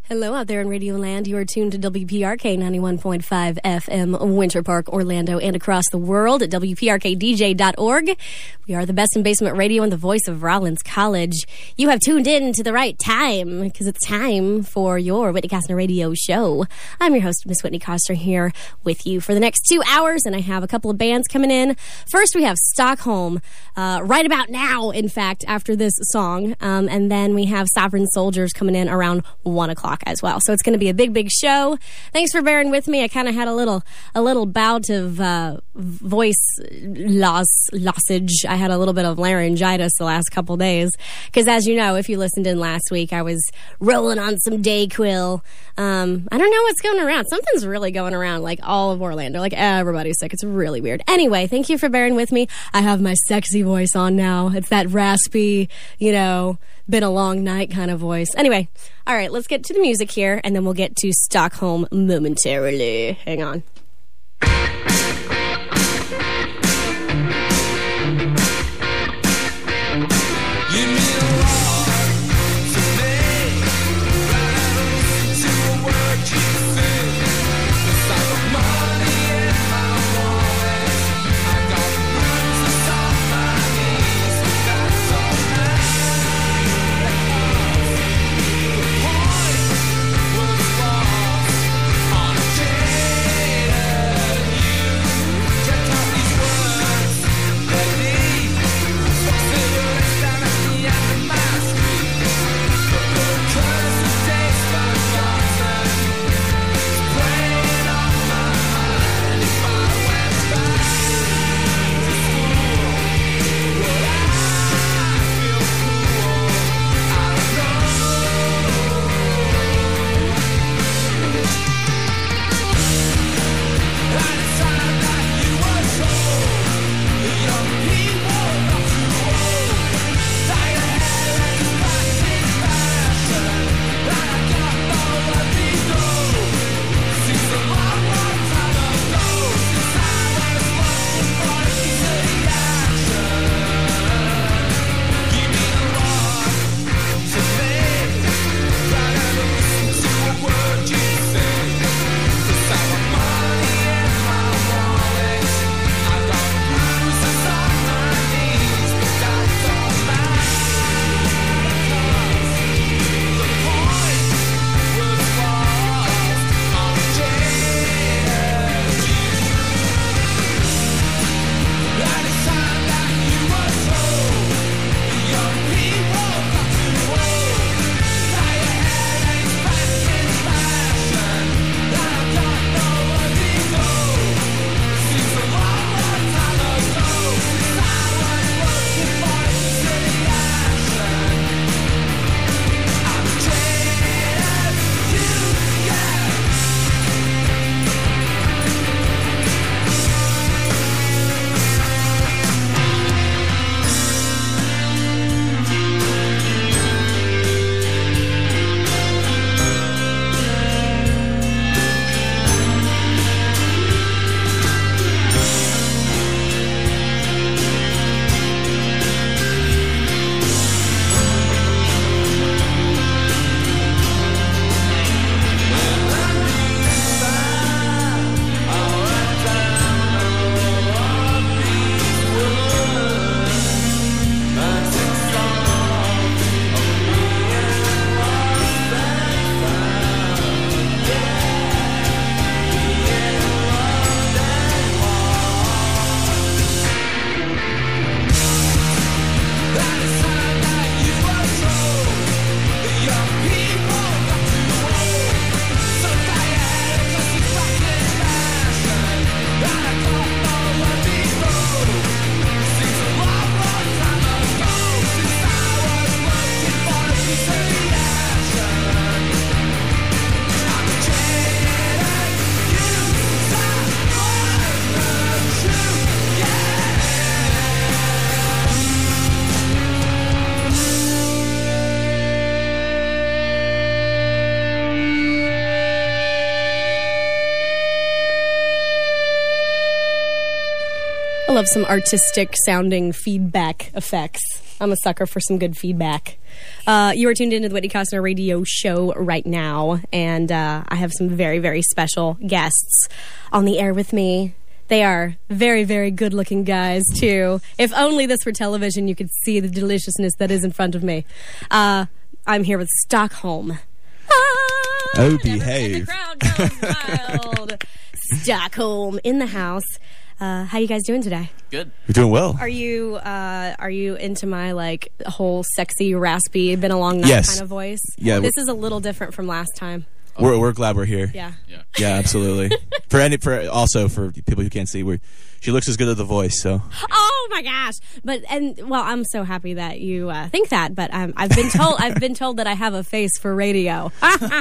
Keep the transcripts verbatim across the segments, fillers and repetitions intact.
Hello out there in Radio Land. You are tuned to W P R K ninety-one point five F M, Winter Park, Orlando, and across the world at W P R K D J dot org. We are the best in basement radio and the voice of Rollins College. You have tuned in to the right time because it's time for your Whitney Costner Radio Show. I'm your host, Miss Whitney Costner, here with you for the next two hours, and I have a couple of bands coming in. First, we have Stockholm, uh, right about now, in fact, after this song, um, and then we have Sovereign Soldiers coming in around one o'clock as well. So it's going to be a big, big show. Thanks for bearing with me. I kind of had a little a little bout of uh, voice loss, lossage. I had a little bit of laryngitis the last couple days because, as you know, if you listened in last week, I was rolling on some Dayquil. Um, I don't know what's going around. Something's really going around, like all of Orlando. Like everybody's sick. It's really weird. Anyway, thank you for bearing with me. I have my sexy voice on now. It's that raspy, you know, been a long night kind of voice. Anyway, all right, let's get to the music here, and then we'll get to Stockholm momentarily. Hang on. I love some artistic sounding feedback effects. I'm a sucker for some good feedback. Uh, you are tuned into the Whitney Costner Radio Show right now, and uh, I have some very, very special guests on the air with me. They are very, very good-looking guys, too. If only this were television, you could see the deliciousness that is in front of me. Uh, I'm here with Stockholm. Oh, behave. And the crowd goes wild. Stockholm in the house. Uh, how you guys doing today? Good. You're doing well. Are you uh, are you into my like whole sexy, raspy, been a long night Yes. kind of voice? Yeah. This is a little different from last time. We're we're glad we're here. Yeah. Yeah. Yeah, absolutely. for any for also for people who can't see, we she looks as good as the voice. So. Oh my gosh! But and well, I'm so happy that you uh, think that. But um, I've been told I've been told that I have a face for radio.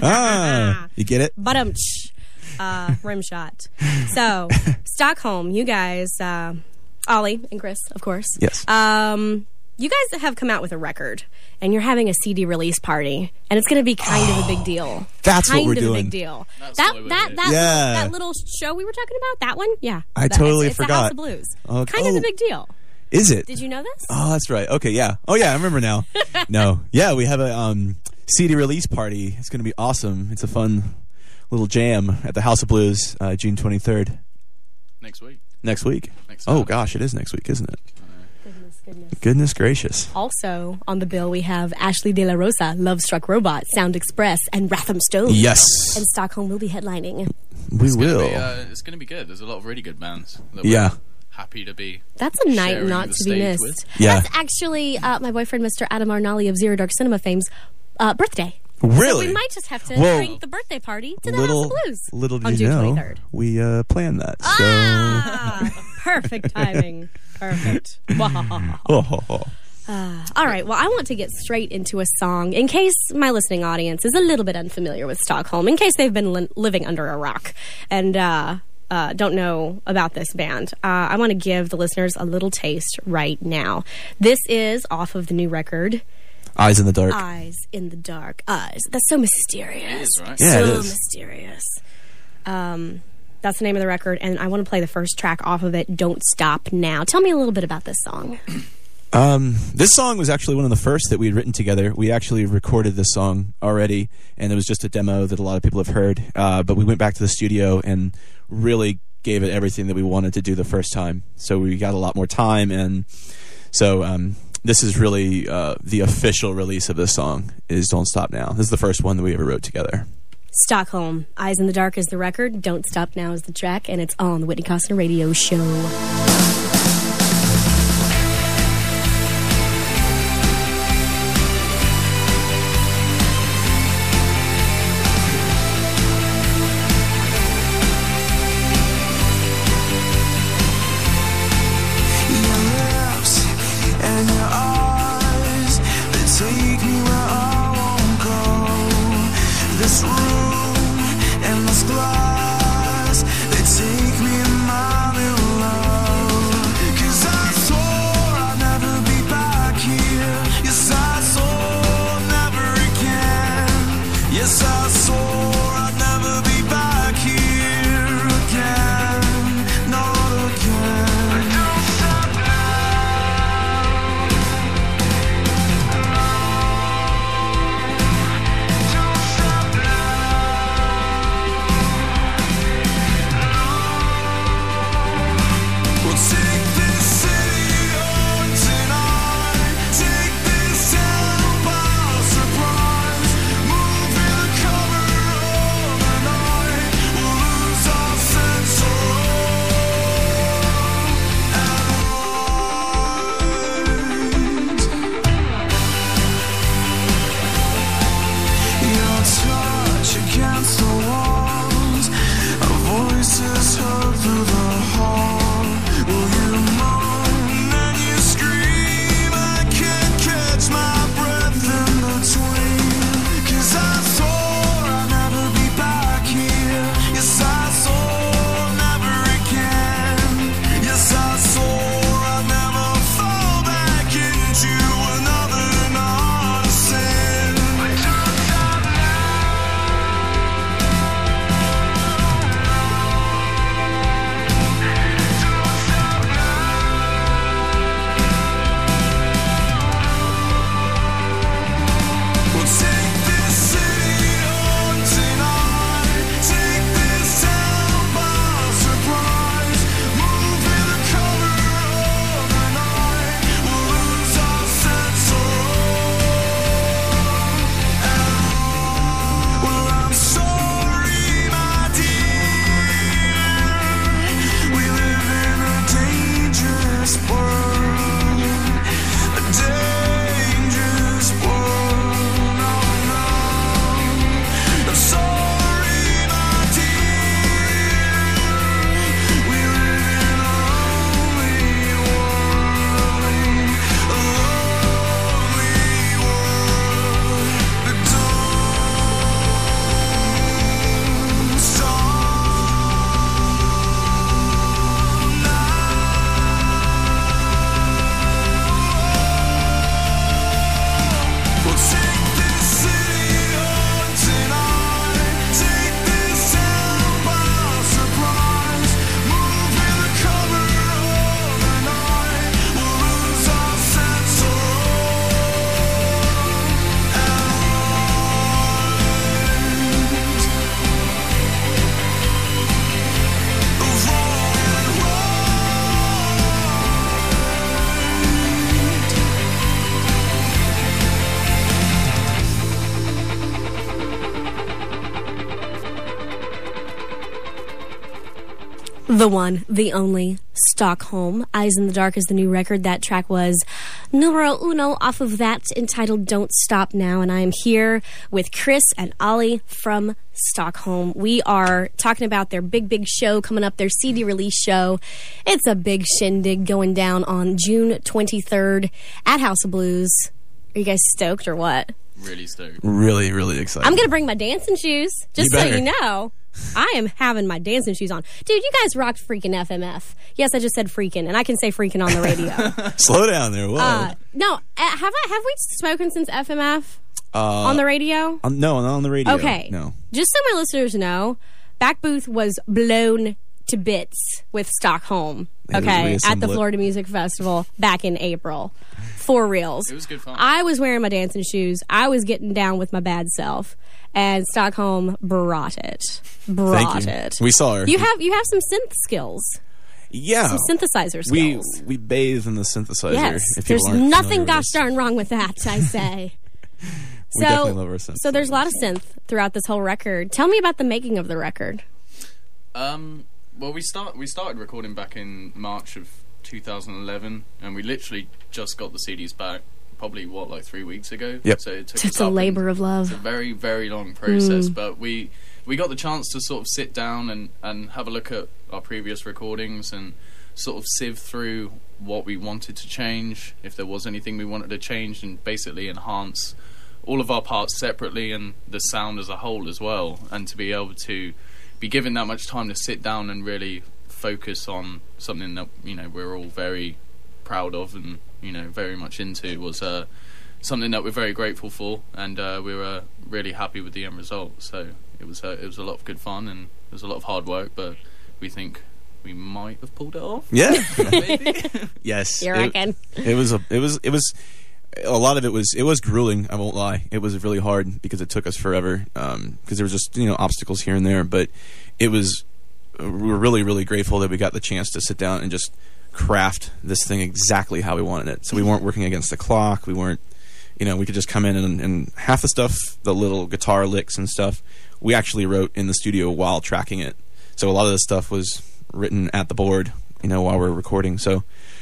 ah, you get it? But um, uh, rim shot. So Stockholm, you guys, uh, Ollie and Chris, of course. Yes. Um, you guys have come out with a record, and you're having a C D release party, and it's going to be kind oh, of a big deal. That's kind what we're of doing. a big deal. That's that what we're that doing. that, Yeah. little, that little show we were talking about, that one, yeah. I That- totally it's, it's forgot. The House of Blues. Oh, kind of oh. a big deal. Is it? Did you know this? Oh, that's right. Okay, yeah. Oh, yeah. I remember now. No, yeah. We have a um, C D release party. It's going to be awesome. It's a fun little jam at the House of Blues, uh, June twenty-third. Next week. Next week. Next oh Saturday. gosh, it is next week, isn't it? Goodness, goodness. Goodness gracious. Also on the bill, we have Ashley De La Rosa, Love Struck Robot, Sound Express, and Wratham Stone. Yes, And Stockholm will be headlining. we It's will. Gonna be, uh, it's going to be good. There's a lot of really good bands. That we're Yeah. Happy to be. That's a night sharing not the to be stage missed. with. Yeah. That's actually uh, my boyfriend, Mister Adam Arnali of Zero Dark Cinema fame's uh, birthday. Really? So we might just have to Whoa. bring the birthday party to the little, House of Blues little on did you June know, twenty-third. we uh, planned that. So. Ah, perfect timing. Perfect. Oh, oh, oh. Uh, all right. Well, I want to get straight into a song in case my listening audience is a little bit unfamiliar with Stockholm, in case they've been li- living under a rock and uh, uh, don't know about this band. Uh, I want to give the listeners a little taste right now. This is off of the new record, Eyes in the dark. Eyes in the Dark. Eyes. That's so mysterious. It is, right? Yeah, so it is. mysterious. Um, that's the name of the record, and I want to play the first track off of it, Don't Stop Now. Tell me a little bit about this song. Um, this song was actually one of the first that we had written together. We actually recorded this song already, and it was just a demo that a lot of people have heard. Uh, but we went back to the studio and really gave it everything that we wanted to do the first time. So we got a lot more time, and so um, this is really uh, the official release of this song is Don't Stop Now. This is the first one that we ever wrote together. Stockholm, Eyes in the Dark is the record, Don't Stop Now is the track, and it's on the Whitney Costner Radio Show. Surprise, move in the cover of the night. The one, the only, Stockholm. Eyes in the Dark is the new record. That track was numero uno off of that, entitled Don't Stop Now. And I am here with Chris and Ollie from Stockholm. We are talking about their big, big show coming up, their C D release show. It's a big shindig going down on June twenty-third at House of Blues. Are you guys stoked or what? Really stoked. Really, really excited. I'm going to bring my dancing shoes, just You so better. you know. I am having my dancing shoes on. Dude, you guys rocked freaking F M F. Yes, I just said freaking, and I can say freaking on the radio. Slow down there. Whoa. uh, no, uh, have I have we spoken since F M F uh, on the radio? on, no, not on the radio. Okay. No. Just so my listeners know, Back Booth was blown to bits with Stockholm, They okay, at the reassemble it. Florida Music Festival back in April. For reals. It was good fun. I was wearing my dancing shoes. I was getting down with my bad self. And Stockholm brought it. Brought Thank you. it. We saw her. You have you have some synth skills. yeah. Some synthesizer we skills. we bathe in the synthesizer. Yes. if people There's aren't nothing familiar with gosh this. darn wrong with that, I say. We definitely love our synth. So there's a lot of synth throughout this whole record. Tell me about the making of the record. Um, well, we start we started recording back in March of two thousand eleven, and we literally just got the C Ds back. Probably what, like three weeks ago. Yep. So it took It's us a up labor and of love. It's a very very long process, Mm. but we we got the chance to sort of sit down and and have a look at our previous recordings and sort of sieve through what we wanted to change, if there was anything we wanted to change, and basically enhance all of our parts separately and the sound as a whole as well. And to be able to be given that much time to sit down and really focus on something that, you know, we're all very proud of and, you know, very much into was uh, something that we're very grateful for, and uh, we were really happy with the end result. So it was uh, it was a lot of good fun, and it was a lot of hard work, but we think we might have pulled it off. Yeah. Maybe. Yes. You It- reckon? It, was a. It was. It was. A lot of it was. It was grueling. I won't lie. It was really hard because it took us forever. Um, because there was just, you know, obstacles here and there, but it was. We were really, really grateful that we got the chance to sit down and just craft this thing exactly how we wanted it. So we weren't working against the clock. We weren't, you know, we could just come in and, and half the stuff, the little guitar licks and stuff, we actually wrote in the studio while tracking it. So a lot of the stuff was written at the board, you know, while we were recording. So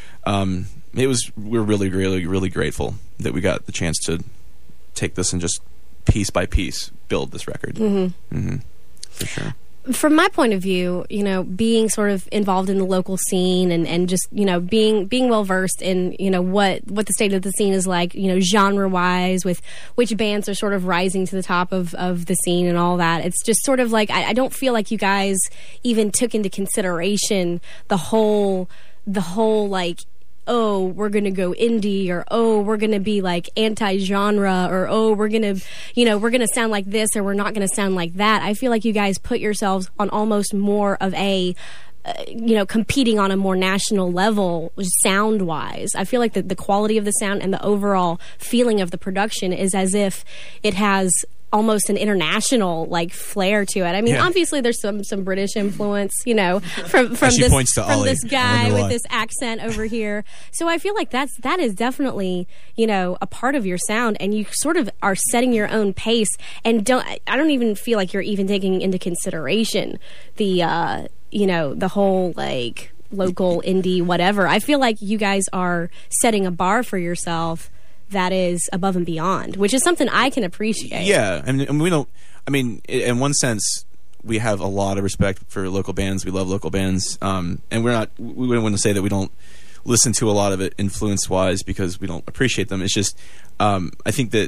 um, it was, we're really, really, really grateful that we got the chance to take this and just piece by piece build this record. Mm-hmm. Mm-hmm. For sure. From my point of view, you know, being sort of involved in the local scene and, and just, you know, being being well versed in, you know, what, what the state of the scene is like, you know, genre wise, with which bands are sort of rising to the top of, of the scene and all that. It's just sort of like, I, I don't feel like you guys even took into consideration the whole, the whole like, oh, we're going to go indie, or oh, we're going to be like anti-genre, or oh, we're going to, you know, we're going to sound like this, or we're not going to sound like that. I feel like you guys put yourselves on almost more of a, uh, you know, competing on a more national level sound-wise. I feel like the, the quality of the sound and the overall feeling of the production is as if it has almost an international like flair to it. I mean, Yeah. obviously there's some some British influence, you know, from from She this points to from Ollie. this I guy wonder with why. this accent over here. So I feel like that's that is definitely, you know, a part of your sound, and you sort of are setting your own pace, and don't I don't even feel like you're even taking into consideration the uh, you know, the whole like local indie whatever. I feel like you guys are setting a bar for yourself that is above and beyond, which is something I can appreciate. Yeah, I mean, and we don't. I mean, i- in one sense, we have a lot of respect for local bands. We love local bands, um, and we're not. We wouldn't want to say that we don't listen to a lot of it influence-wise because we don't appreciate them. It's just, um, I think that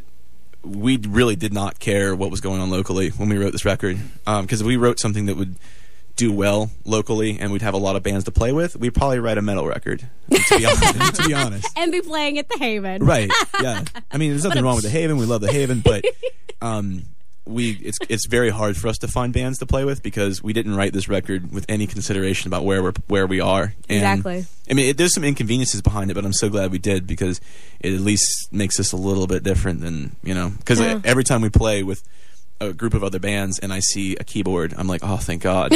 we really did not care what was going on locally when we wrote this record, because if we wrote something that would do well locally and we'd have a lot of bands to play with, we'd probably write a metal record. To be honest, to be honest. And be playing at the Haven. Right. Yeah. I mean, there's nothing wrong with the Haven. We love the Haven, but um, we it's it's very hard for us to find bands to play with because we didn't write this record with any consideration about where we're where we are. And, Exactly. I mean, it, there's some inconveniences behind it, but I'm so glad we did because it at least makes us a little bit different than, you know, because Yeah. every time we play with a group of other bands and I see a keyboard, I'm like, oh, thank God.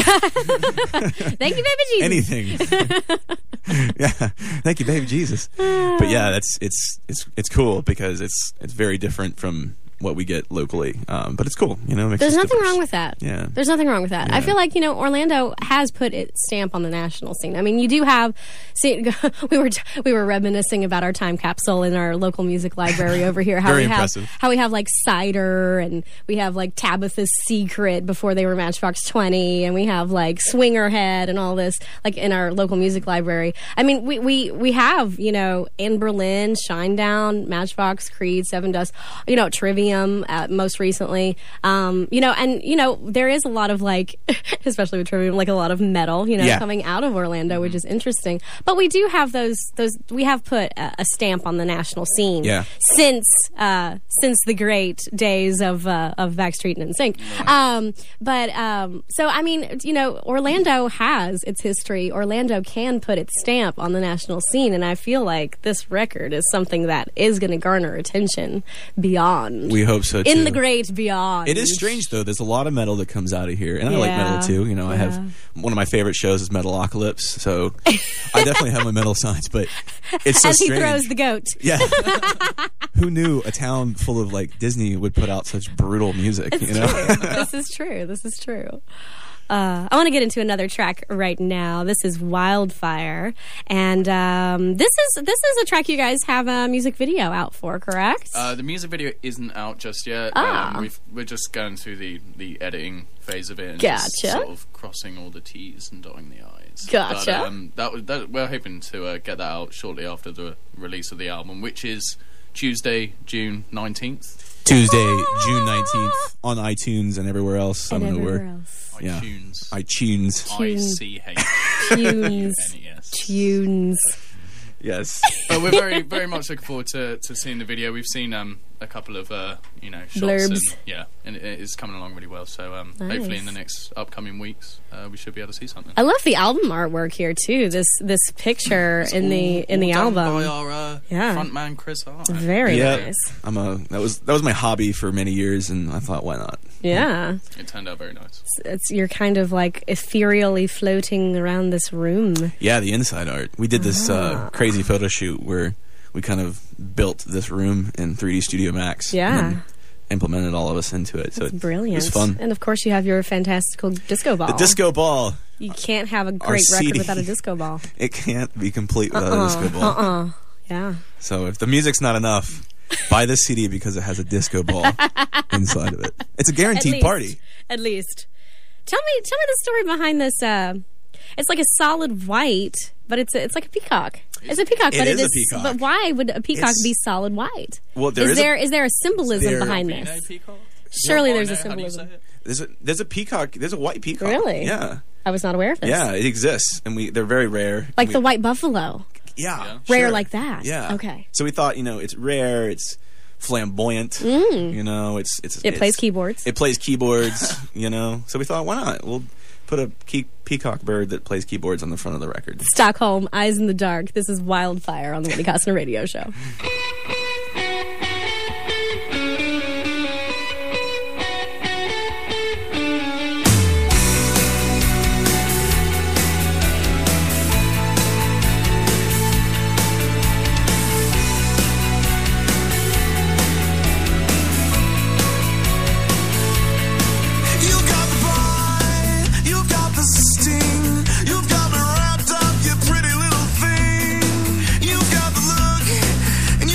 Thank you, baby Jesus. Anything. Yeah. Thank you, baby Jesus. But yeah, that's it's it's it's cool because it's it's very different from what we get locally. Um, but it's cool, you know. It makes There's us nothing diverse. wrong with that. Yeah. There's nothing wrong with that. Yeah. I feel like, you know, Orlando has put its stamp on the national scene. I mean, you do have, see, we were we were reminiscing about our time capsule in our local music library over here. How Very we have, impressive. How we have like Cider, and we have like Tabitha's Secret before they were Matchbox twenty, and we have like Swingerhead and all this like in our local music library. I mean, we we we have, you know, in Berlin, Shinedown, Matchbox, Creed, Seven Dust, you know, Trivium uh, most recently. Um, you know, and you know, there is a lot of like, especially with Trivium, like a lot of metal, you know, Yeah. coming out of Orlando, which is interesting. But we do have those those we have put a, a stamp on the national scene Yeah. since uh, since the great days of uh, of Backstreet and N Sync. Um, but um, so I mean, you know, Orlando has its history. Orlando can put its stamp on the national scene, and I feel like this record is something that is going to garner attention beyond. We hope so, too. In the great beyond. It is strange, though. There's a lot of metal that comes out of here, and I like Yeah. metal too. You know, I have one of my favorite shows is Metalocalypse, so I definitely have my metal signs. But it's so As he strange. throws the goat. Yeah. Who knew a town full of like Disney would put out such brutal music? You know. This is true. This is true. Uh, I want to get into another track right now. This is Wildfire, and um, this is this is a track you guys have a music video out for, correct? Uh, the music video isn't out just yet. Ah. Um, we've, we're just going through the, the editing phase of it and Gotcha. just sort of crossing all the T's and dotting the I's. Gotcha. But, um, that was, that, we're hoping to uh, get that out shortly after the release of the album, which is Tuesday, June nineteenth. Tuesday, June nineteenth on iTunes and everywhere else. and I don't know everywhere where. else. Yeah. iTunes. iTunes. I C H Tunes. N E S. Tunes. Yes. But we're very, very much looking forward to, to seeing the video. We've seen um, a couple of uh, you know shots, Blurbs. and yeah, and it, it's coming along really well. So um, Nice. hopefully in the next upcoming weeks, uh, we should be able to see something. I love the album artwork here too. This this picture in the in the All done album. by our uh, Yeah. frontman Chris Hart. Very Yeah. nice. I'm a that was that was my hobby for many years, and I thought, why not? Yeah. It turned out very nice. It's you're kind of like ethereally floating around this room. Yeah, the inside art. We did this uh, crazy photo shoot where we kind of built this room in three D Studio Max. Yeah. and then implemented all of us into it. So It's it, brilliant. It was fun. And of course you have your fantastical disco ball. The disco ball. You can't have a great C record D. without a disco ball. It can't be complete without a disco ball. Uh-uh. Yeah. So if the music's not enough, buy this C D because it has a disco ball inside of it. It's a At guaranteed least. party. At least. Tell me tell me the story behind this uh it's like a solid white, but it's a, it's like a peacock. It's a peacock, It but is it a is peacock. but why would a peacock It's- be solid white? Well, there is is a- there is there a symbolism There- behind Albino this? peacock? Surely Albino, there's a how do you say symbolism. it? There's a there's a peacock. There's a white peacock. Really? Yeah. I was not aware of this. Yeah, it exists, and we they're very rare. Like we, the white buffalo. yeah, Yeah. Rare sure. like that. Yeah. Okay. So we thought, you know, it's rare. It's flamboyant. You know, it's it's Mm. It it's- plays keyboards. It plays keyboards. You know, so we thought, why not? We'll put a key, peacock bird that plays keyboards on the front of the record. Stockholm, Eyes in the Dark. This is Wildfire on the Whitney Costner Radio Show. You've got the bite, you've got the sting, you've got me wrapped up, you pretty little thing. You've got the look, and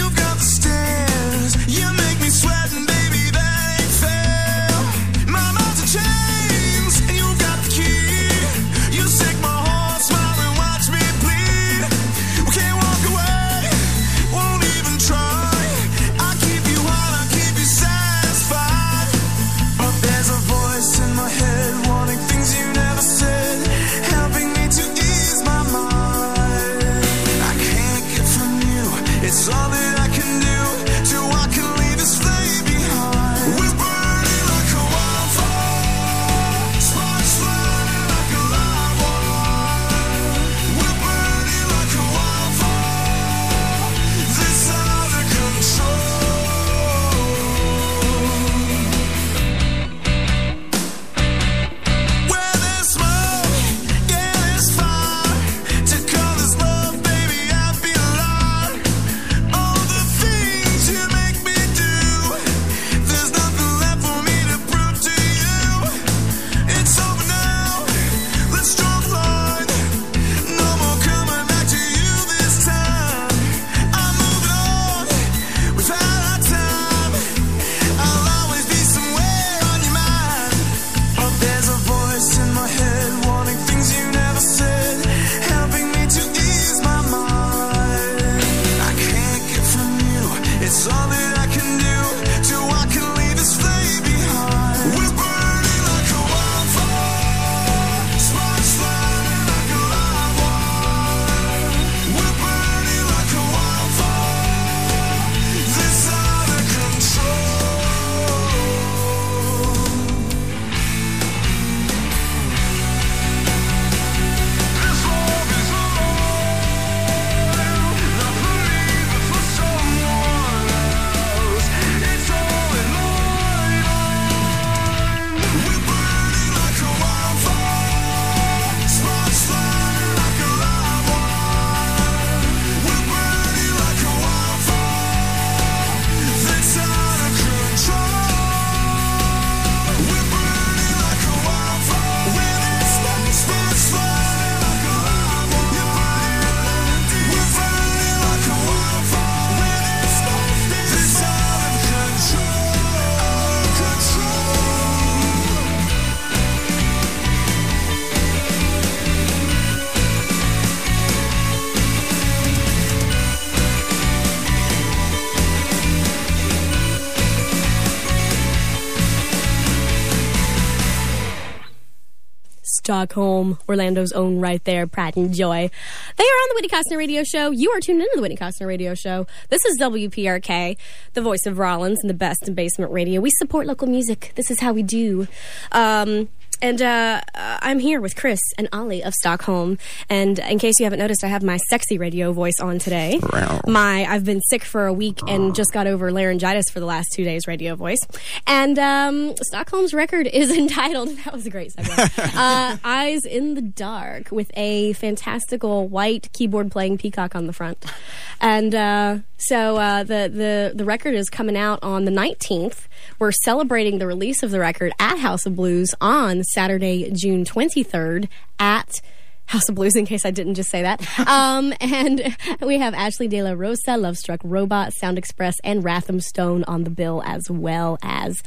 Stockholm, Orlando's own right there, Pride and Joy. They are on the Whitney Costner Radio Show. You are tuned into the Whitney Costner Radio Show. This is W P R K, the voice of Rollins and the best in basement radio. We support local music. This is how we do. Um... And uh, I'm here with Chris and Ollie of Stockholm. And in case you haven't noticed, I have my sexy radio voice on today. My I've been sick for a week and just got over laryngitis for the last two days radio voice. And um, Stockholm's record is entitled, that was a great segue, uh, Eyes in the Dark, with a fantastical white keyboard playing peacock on the front. And uh, so uh, the, the, the record is coming out on the nineteenth. We're celebrating the release of the record at House of Blues on Saturday, June twenty-third at House of Blues, in case I didn't just say that. Um, and we have Ashley De La Rosa, Lovestruck Robot, Sound Express, and Ratham Stone on the bill, as well as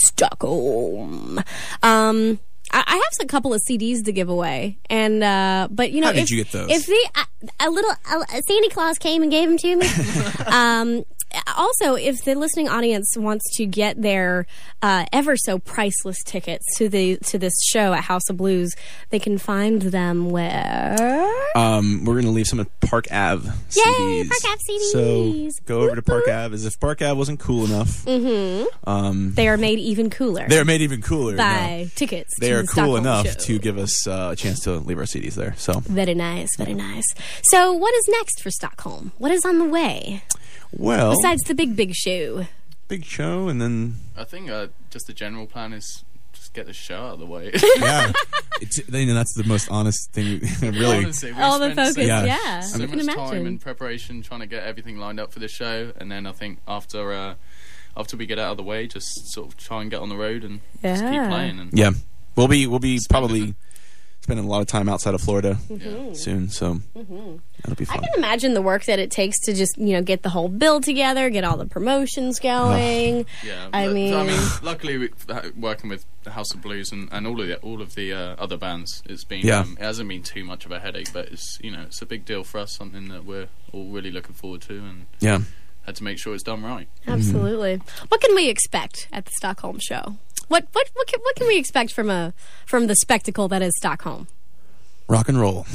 Stockholm. Um... I have a couple of C Ds to give away, and uh, but you know, How did if, you get those? If the a, a little a, Santa Claus came and gave them to me. um, also, if the listening audience wants to get their uh, ever so priceless tickets to the to this show at House of Blues, they can find them where. Um, we're going to leave some at Park Ave C Ds. Yay, Park Ave C Ds. So go over to Park Ave, as if Park Ave wasn't cool enough. Mm-hmm. Um, they are made even cooler. They're made even cooler. By no. tickets. They to are the cool Stockholm enough show. to give us uh, a chance to leave our C Ds there. So Very nice, very nice. So what is next for Stockholm? What is on the way? well, Besides the big, big show. big show, and then I think uh, just the general plan is just get the show out of the way. yeah, it's, you know, that's the most honest thing. really, Honestly, we All the spent focus, so, Yeah. yeah. so you can much imagine. time in preparation trying to get everything lined up for the show, and then I think after uh, after we get out of the way, just sort of try and get on the road and just keep Yeah. playing. And yeah, we'll be we'll be Spending probably it. spending a lot of time outside of Florida yeah. soon. So that'll be I fun. can imagine the work that it takes to just, you know, get the whole bill together, get all the promotions going. Yeah, I but- mean- I mean, luckily, we, uh, working with the House of Blues and, and all of the all of the uh, other bands, it's been Yeah. um, it hasn't been too much of a headache, but it's you know it's a big deal for us, something that we're all really looking forward to, and Yeah. had to make sure it's done right. Absolutely. What can we expect at the Stockholm show? What what what can, what can we expect from a from the spectacle that is Stockholm? Rock and roll.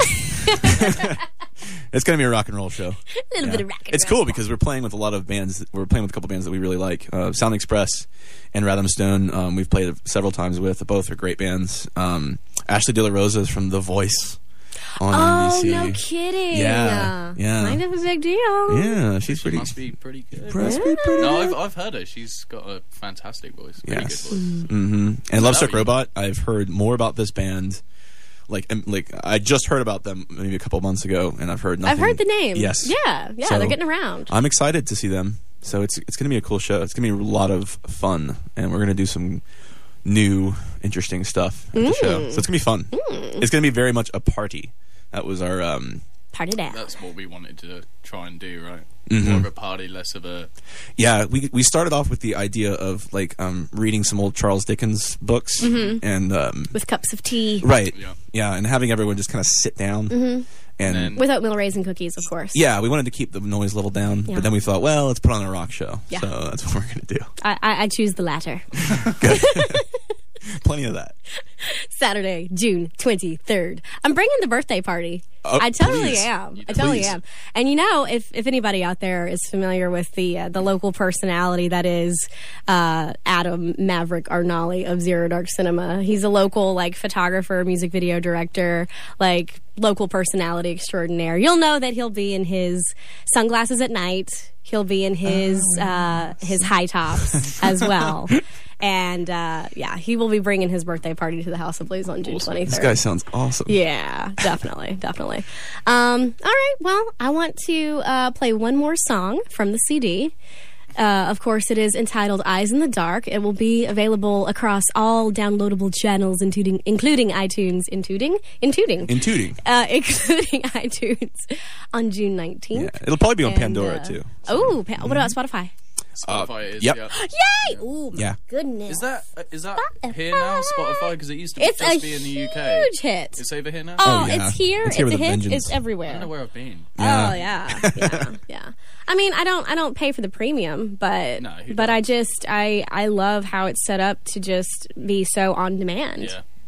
It's going to be a rock and roll show. A little Yeah. bit of rock and It's roll. cool because we're playing with a lot of bands. We're playing with a couple bands that we really like. Uh, Sound Express and Ratham Stone. Um, we've played several times with. Both are great bands. Um, Ashley De La Rosa is from The Voice on Oh, N B C. no kidding. Yeah, yeah. Kind of a big deal. Yeah, she's She pretty. must be pretty good. must be pretty No, good. I've I've heard her. She's got a fantastic voice. Really Yes. good voice. Mm-hmm. And Lovestruck That you- Robot. I've heard more about this band. Like, um, like I just heard about them maybe a couple months ago, and I've heard nothing. I've heard the name. Yes. Yeah, yeah, So- they're getting around. I'm excited to see them. So it's it's going to be a cool show. It's going to be a lot of fun, and we're going to do some new, interesting stuff at the show. So it's going to be fun. It's going to be very much a party. That was our um, Party down. That's what we wanted to try and do, right? Mhm. More of a party, less of a yeah. We we started off with the idea of like um, reading some old Charles Dickens books and um, With cups of tea. right, Yeah. yeah, and having everyone just kind of sit down and. And then- With oatmeal raisin cookies, of course. yeah, we wanted to keep the noise level down, Yeah. but then we thought, well, let's put on a rock show. Yeah. So that's what we're going to do. I, I, I choose the latter. Plenty of that. Saturday, June twenty-third. I'm bringing the birthday party. Oh, I totally please. am. You I do. totally Please. am. And you know, if if anybody out there is familiar with the uh, the local personality that is uh, Adam Maverick Arnali of Zero Dark Cinema, he's a local like photographer, music video director, like local personality extraordinaire. You'll know that he'll be in his sunglasses at night. He'll be in his Oh, uh, his high tops as well. And uh, yeah, he will be bringing his birthday party to the House of Blues on June Awesome. twenty-third. This guy sounds awesome. Yeah, definitely, definitely. Um, all right, well, I want to uh, play one more song from the C D. Uh, of course, it is entitled Eyes in the Dark. It will be available across all downloadable channels, including including iTunes, including, including, In tooting. uh, including iTunes on June nineteenth. Yeah. It'll probably be on And, Pandora, uh, too. Oh, pa- what about Spotify? Spotify is. yep. Yeah. Yay! Oh, my Yeah. goodness. Is that uh, is that Spotify. here now? Spotify, because it used to be It's just a be in the U K. huge hit. It's over here now. Oh, Oh, yeah. it's here. It's It's, here a with a hit. vengeance. It's I everywhere. don't know where I've been. Yeah. Oh yeah, yeah, yeah. I mean, I don't, I don't pay for the premium, but, No, who but I does? just, I, I love how it's set up to just be so on demand. Yeah.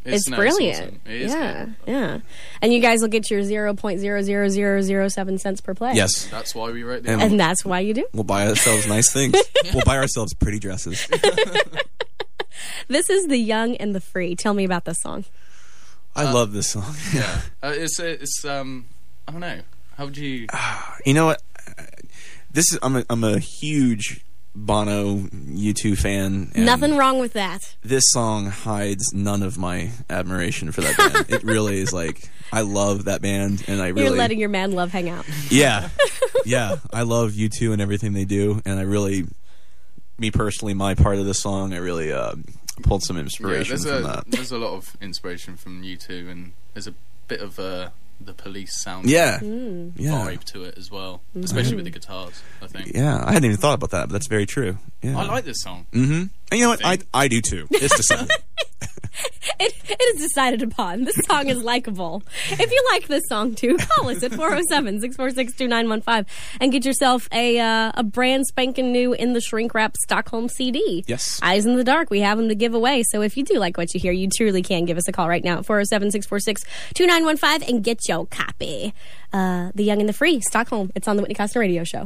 It's, no, brilliant. awesome. It is yeah, good. yeah. And you guys will get your zero point zero zero zero zero seven cents per play. Yes. That's why we wrote the And- And that's why you do. We'll buy ourselves nice things. We'll buy ourselves pretty dresses. This is The Young and the Free. Tell me about this song. I love this song. Yeah, uh, it's it's um I don't know. How would you? You know what? This is I'm a, I'm a huge Bono U two fan. And Nothing wrong with that. This song hides none of my admiration for that band. It really is like I love that band, and I really You're letting your man love hang out. yeah, yeah. I love U two and everything they do, and I really, me personally, my part of the song, I really uh, pulled some Yeah, inspiration there's from a that. there's a lot of inspiration from U two, and there's a bit of uh, the Police sound Yeah, Mm. yeah, vibe to it as well, especially with the guitars. I think. yeah. I hadn't even thought about that, but that's very true. Yeah, I like this song. Mm-hmm. And you know what? I Thing. I do too. It's decided. It, it is decided upon. This song is likable. If you like this song too, call us at four oh seven, six four six, two nine one five and get yourself a uh, a brand spanking new In the Shrink Wrap Stockholm C D. Yes. Eyes in the Dark. We have them to give away. So if you do like what you hear, you truly can give us a call right now at four oh seven, six four six, two nine one five and get your copy. Uh, the Young and the Free, Stockholm. It's on the Whitney Costner Radio Show.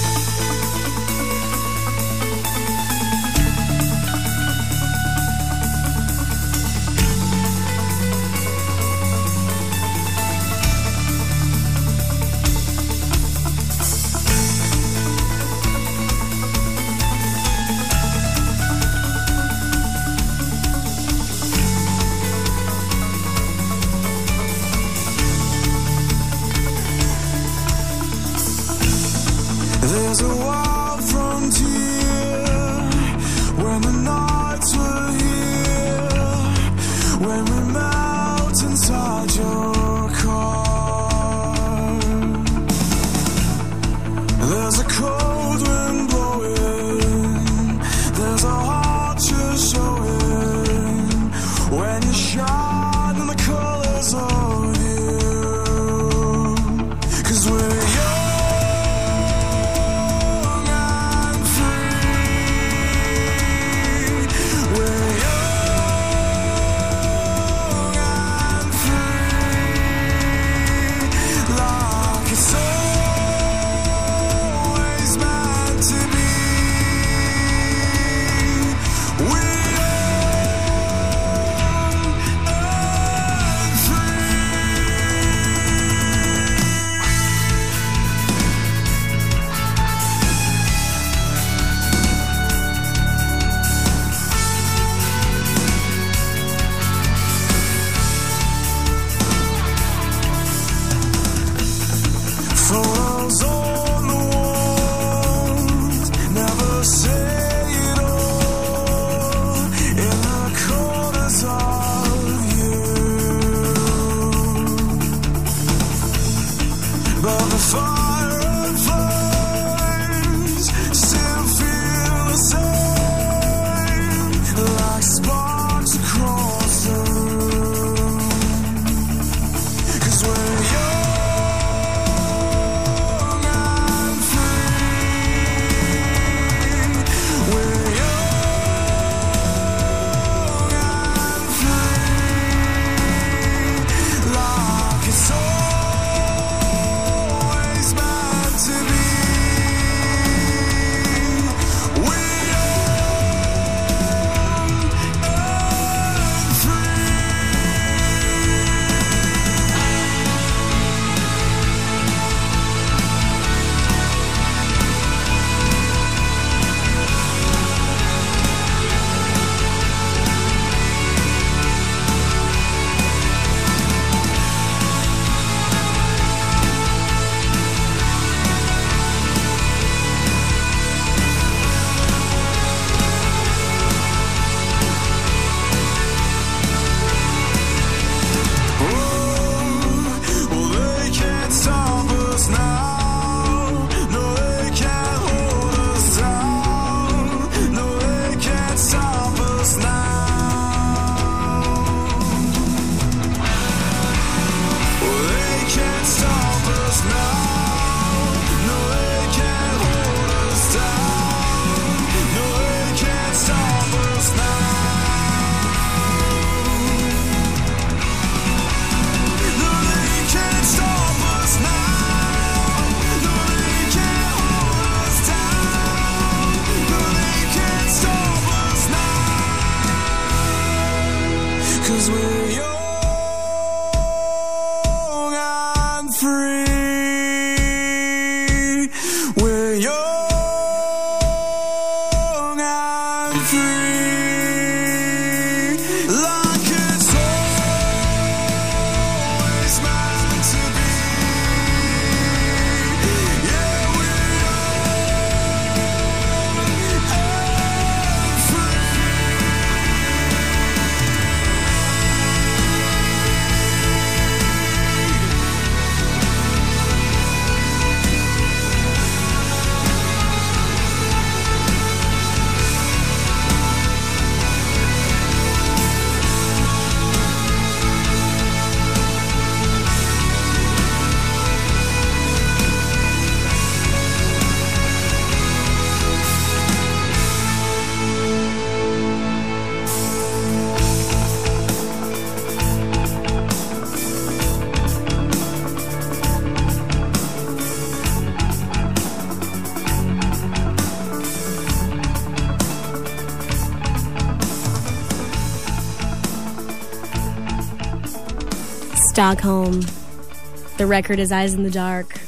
There's a wild frontier when the nights were here, when we melt inside your car. There's a cold wind blowing, there's a heart just showing when you shine in the colors of you. 'Cause we're young. Free. We're young and free. We're young and free. Like it's always meant to be. Yeah, we're young and free. Stockholm. The record is Eyes in the Dark.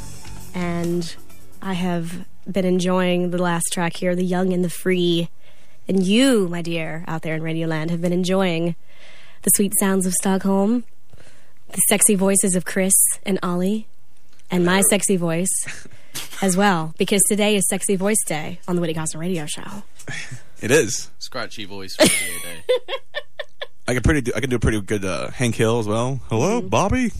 And I have been enjoying the last track here, The Young and the Free. And you, my dear, out there in Radioland, have been enjoying the sweet sounds of Stockholm, the sexy voices of Chris and Ollie, and my sexy voice as well, because today is Sexy Voice Day on the Whitney Costin Radio Show. It is. Scratchy voice radio day. I can pretty. Do, I can do a pretty good uh, Hank Hill as well. Hello, Bobby.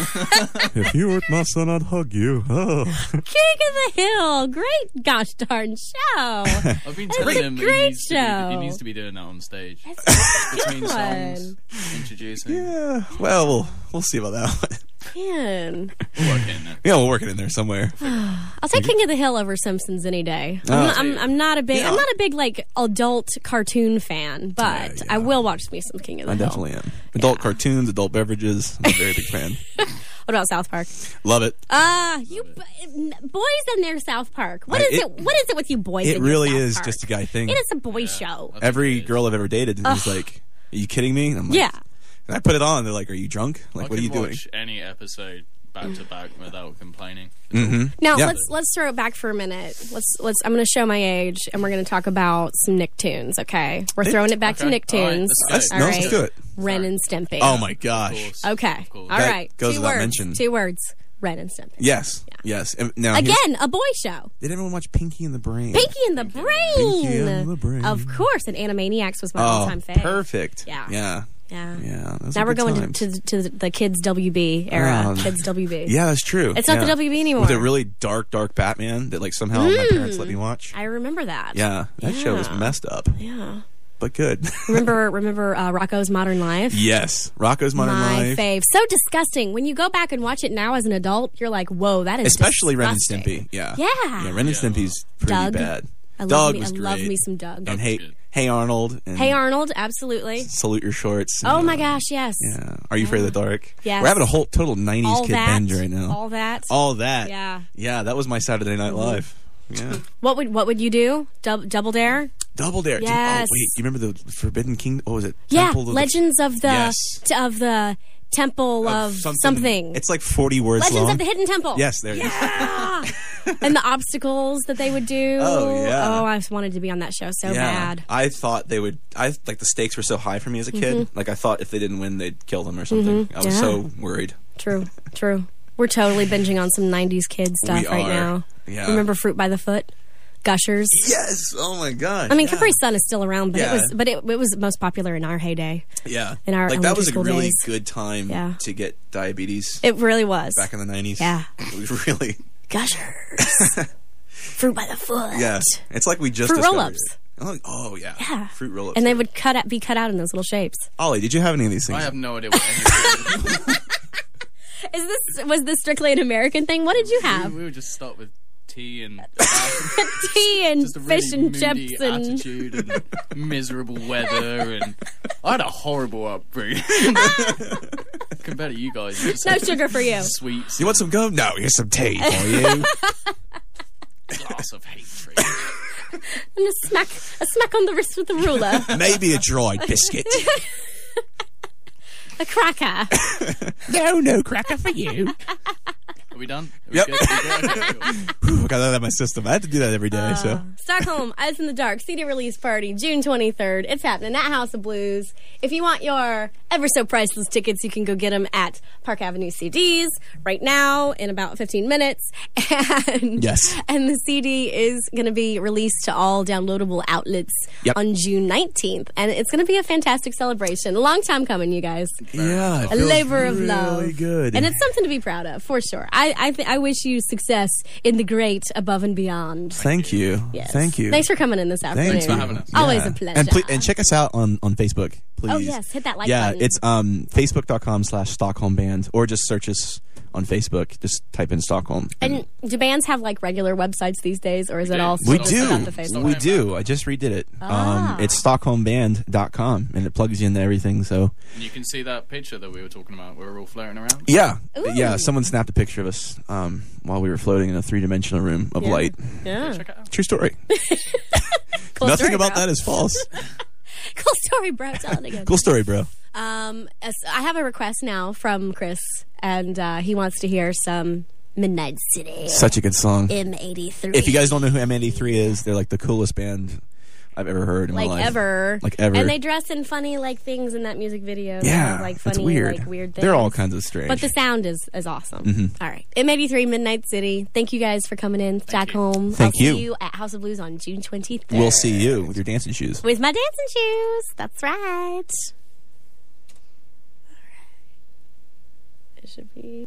If you weren't my son, I'd hug you. Oh. King of the Hill, great gosh darn show. I've been It's telling a him he great needs, to show. be, he needs to be doing that on stage. It's Between fun. songs, introducing. Yeah. Well, we'll we'll see about that one. Man. We'll work it in there. Yeah, we'll work it in there somewhere. I'll take King of the Hill over Simpsons any day. I'm, Oh. not, I'm, I'm not a big, Yeah. I'm not a big like adult cartoon fan, but Yeah, yeah. I will watch me some King of the I Hill. definitely am. Adult cartoons, adult beverages. I'm a very big fan. What about South Park? Love it. Ah, you b- boys and their South Park. What I- is it- it? What is it with you boys? It and your really South is Park? just a guy thing. It is a boy show. That's Every what it is. girl I've ever dated is like, "Are you kidding me?" And I'm like, Yeah. And I put it on. They're like, "Are you drunk? Like, I what are you can doing?" watch any episode back to back without complaining. Mm-hmm. Now Yeah. let's let's throw it back for a minute. Let's let's. I'm going to show my age, and we're going to talk about some Nicktoons. Okay, we're throwing it back to Okay. All right, Nicktoons. let's Let's, All no, right. let's do it. Ren and Stimpy. Oh my Of gosh. course. Okay. Of course. All That right. goes Two without words. mention. Two words. Ren and Stimpy. Yes. Yes. And now here's- Again, a boy show. did everyone watch Pinky and the Brain? Pinky and the Brain. Pinky and the Brain. Of course, and Animaniacs was my Oh, all-time fave. perfect. Yeah. Yeah. Yeah. Yeah. Those Now are we're good going times. to, to to the kids W B era. Um, kids W B. Yeah, that's true. It's not Yeah. the W B anymore. With a really dark, dark Batman that like somehow my parents let me watch. I remember that. Yeah, that show was Yeah. messed up, Yeah. but good. Remember remember uh, Rocco's Modern Life? Yes, Rocco's Modern My Life, fave. So disgusting. When you go back and watch it now as an adult, you're like, whoa, that is especially Ren and disgusting. Stimpy. Yeah, Yeah. yeah. Ren and Yeah. Stimpy's pretty Doug. bad. I love Doug me, was I great. love me some Doug. And hey, good. hey Arnold. And Hey Arnold, absolutely. Salute Your Shorts. Oh and, my uh, gosh, yes. Yeah. Are You Afraid of the Dark? Yes. We're having a whole total nineties All kid that. binge right now. All that. All that. Yeah. Yeah, that was my Saturday Night Live. Yeah. What would what would you do? Dub, double Dare? Double Dare. Dude, Yes. oh wait, you remember the Forbidden Kingdom? What was it? Yeah, Temple of the- Legends of the Yes. t- of the Temple of, something. It's like forty words Legends long. of the Hidden Temple. Yes, there you Yeah. and the obstacles that they would do. Oh, yeah. Oh, I just wanted to be on that show so go. Yeah, bad. I thought they would. I like the stakes were so high for me as a kid. Like I thought if they didn't win, they'd kill them or something. I was Mm-hmm. Yeah. so worried. True, true. We're totally binging on some nineties kids stuff We right are. now. Yeah. Remember Fruit by the Foot? Gushers. Yes. Oh my god. I mean, yeah. Capri Sun is still around, but Yeah. it was, but it, it was most popular in our heyday. Yeah. in our like that elementary was a school really days. good time Yeah. to get diabetes It really was. back in the nineties. Yeah. It was really. Gushers. Fruit by the Foot. Yeah. It's like we just Fruit discovered roll-ups. it. Oh, oh yeah. Yeah. Fruit roll-ups. And they would cut out, be cut out in those little shapes. Ollie, did you have any of these things? I have no idea what any of it Is this was this strictly an American thing? What did you is. have? We would just start with tea and Tea and just a really fish and moody chips and attitude and miserable weather, and I had a horrible upbringing compared to you guys. You just no had sugar for you. sweets, You want some gum? No, here's some tea for you. glass of hatred. And a smack, a smack on the wrist with a ruler. Maybe a dried biscuit. a cracker. No, no cracker for you. Are we done? Are we Yep. good? Are we good? Okay, cool. Whew, got that out of my system. I have to do that every day. so Stockholm, Eyes in the Dark, C D release party, June twenty-third. It's happening at House of Blues. If you want your ever so priceless tickets, you can go get them at Park Avenue C Ds right now in about fifteen minutes. And, Yes. And the C D is going to be released to all downloadable outlets Yep. on June nineteenth. And it's going to be a fantastic celebration. A long time coming, you guys. yeah, it A feels labor of really love. good. And it's something to be proud of, for sure. I I, th- I wish you success in the great above and beyond. Thank you. Yes. Thank you. Thanks for coming in this afternoon. Thanks for having us. Always Yeah. a pleasure. And, ple- and check us out on, on Facebook, please. Oh, yes. Hit that like yeah, button. it's um, facebook.com slash Stockholm Band, or just search us on Facebook. Just type in Stockholm. And do bands have like regular websites these days, or is it do. all we still do. just about the Facebook? We do. I just redid it. Ah. Um, it's stockholm band dot com, and it plugs you into everything. So And you can see that picture that we were talking about. We were all floating around. yeah, Ooh. yeah. Someone snapped a picture of us um, while we were floating in a three dimensional room of Yeah. light. Yeah. Check it out. True story. Cool Nothing story, about bro. that is false. Cool story, bro. Tell it again. Cool story, bro. Um, as- I have a request now from Chris, and uh, he wants to hear some Midnight City. Such a good song. M eighty-three. If you guys don't know who M eighty-three is, they're like the coolest band I've ever heard in like my life. ever, Like ever. and they dress in funny like things in that music video. Yeah, like it's funny, weird. like weird things. They're all kinds of strange. But the sound is is awesome. Mhm. All right, M eighty-three, Midnight City. Thank you guys for coming in, Stockholm. Thank I'll you. See you at House of Blues on June twenty-third. We'll see you with your dancing shoes. with my dancing shoes. That's right. All right. It should be.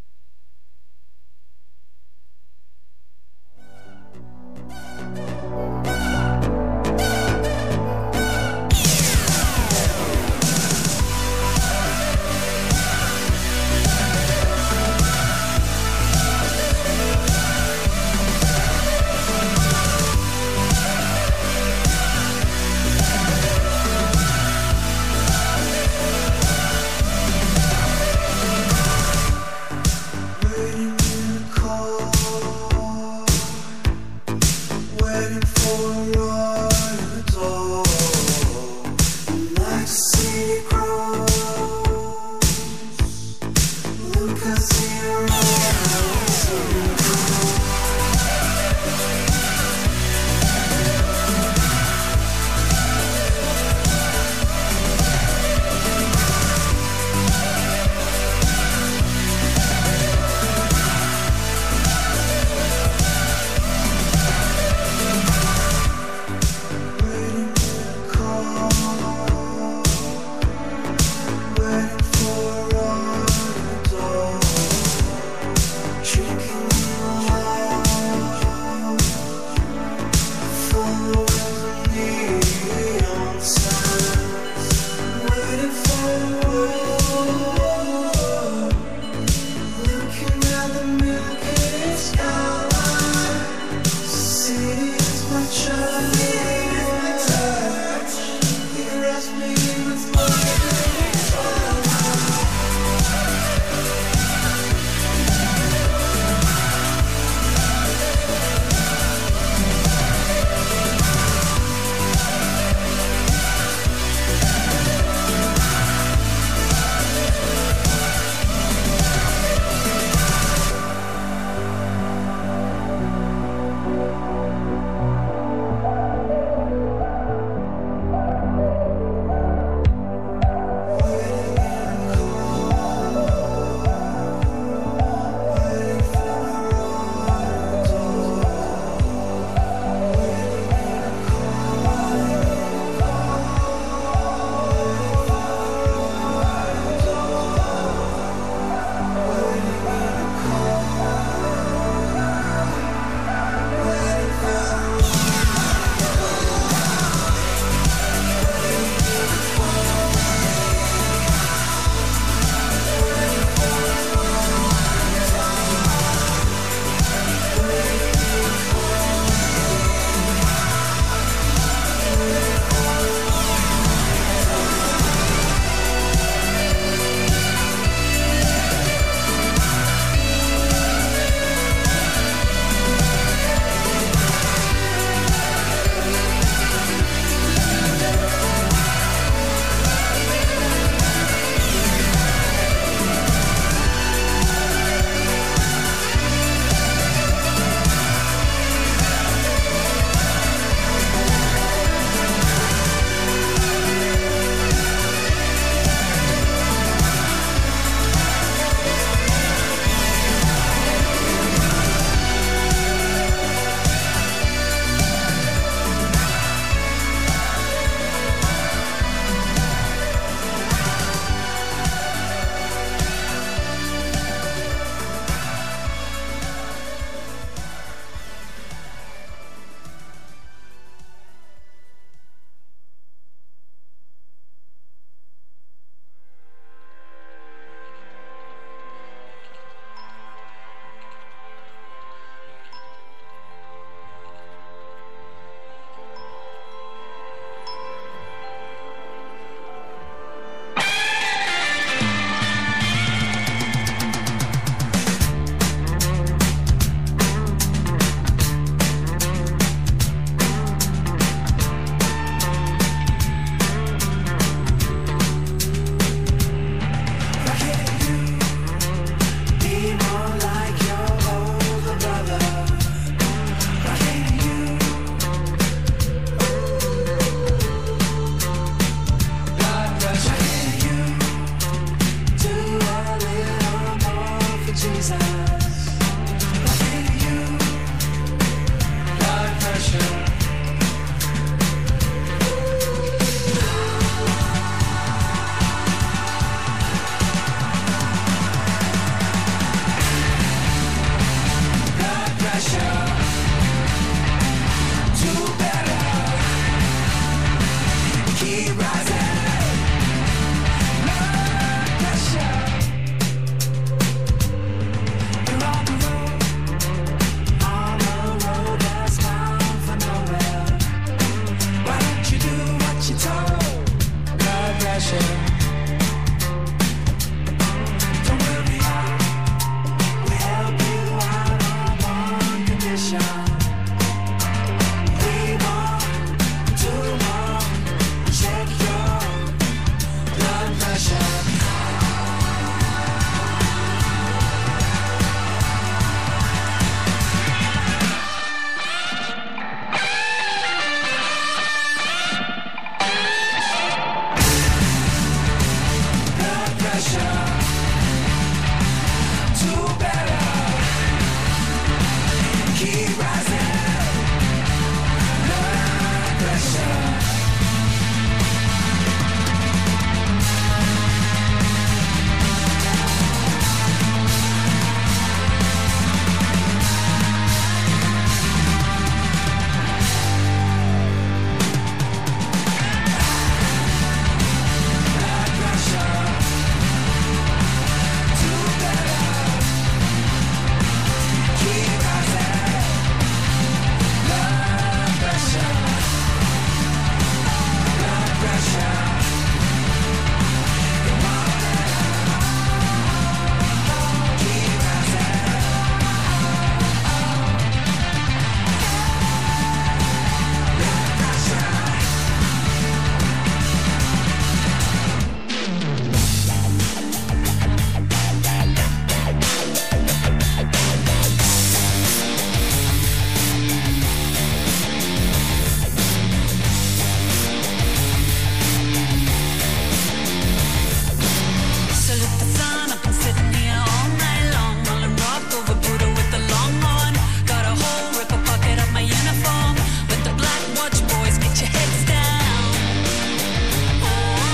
Salute the sun, I've been sitting here all night long. Rolling rock over Buddha with the long horn. Got a hole, rip a pocket of my uniform. With the black watch boys, get your heads down. Oh.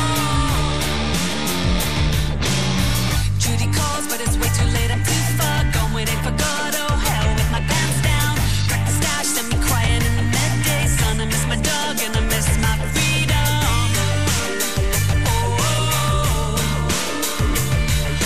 Judy calls, but it's way too late, I'm too far gone. Waiting for God, oh hell, with my pants down. Crack the stash, send me crying in the midday sun. I miss my dog and I miss my freedom. Oh, oh, oh.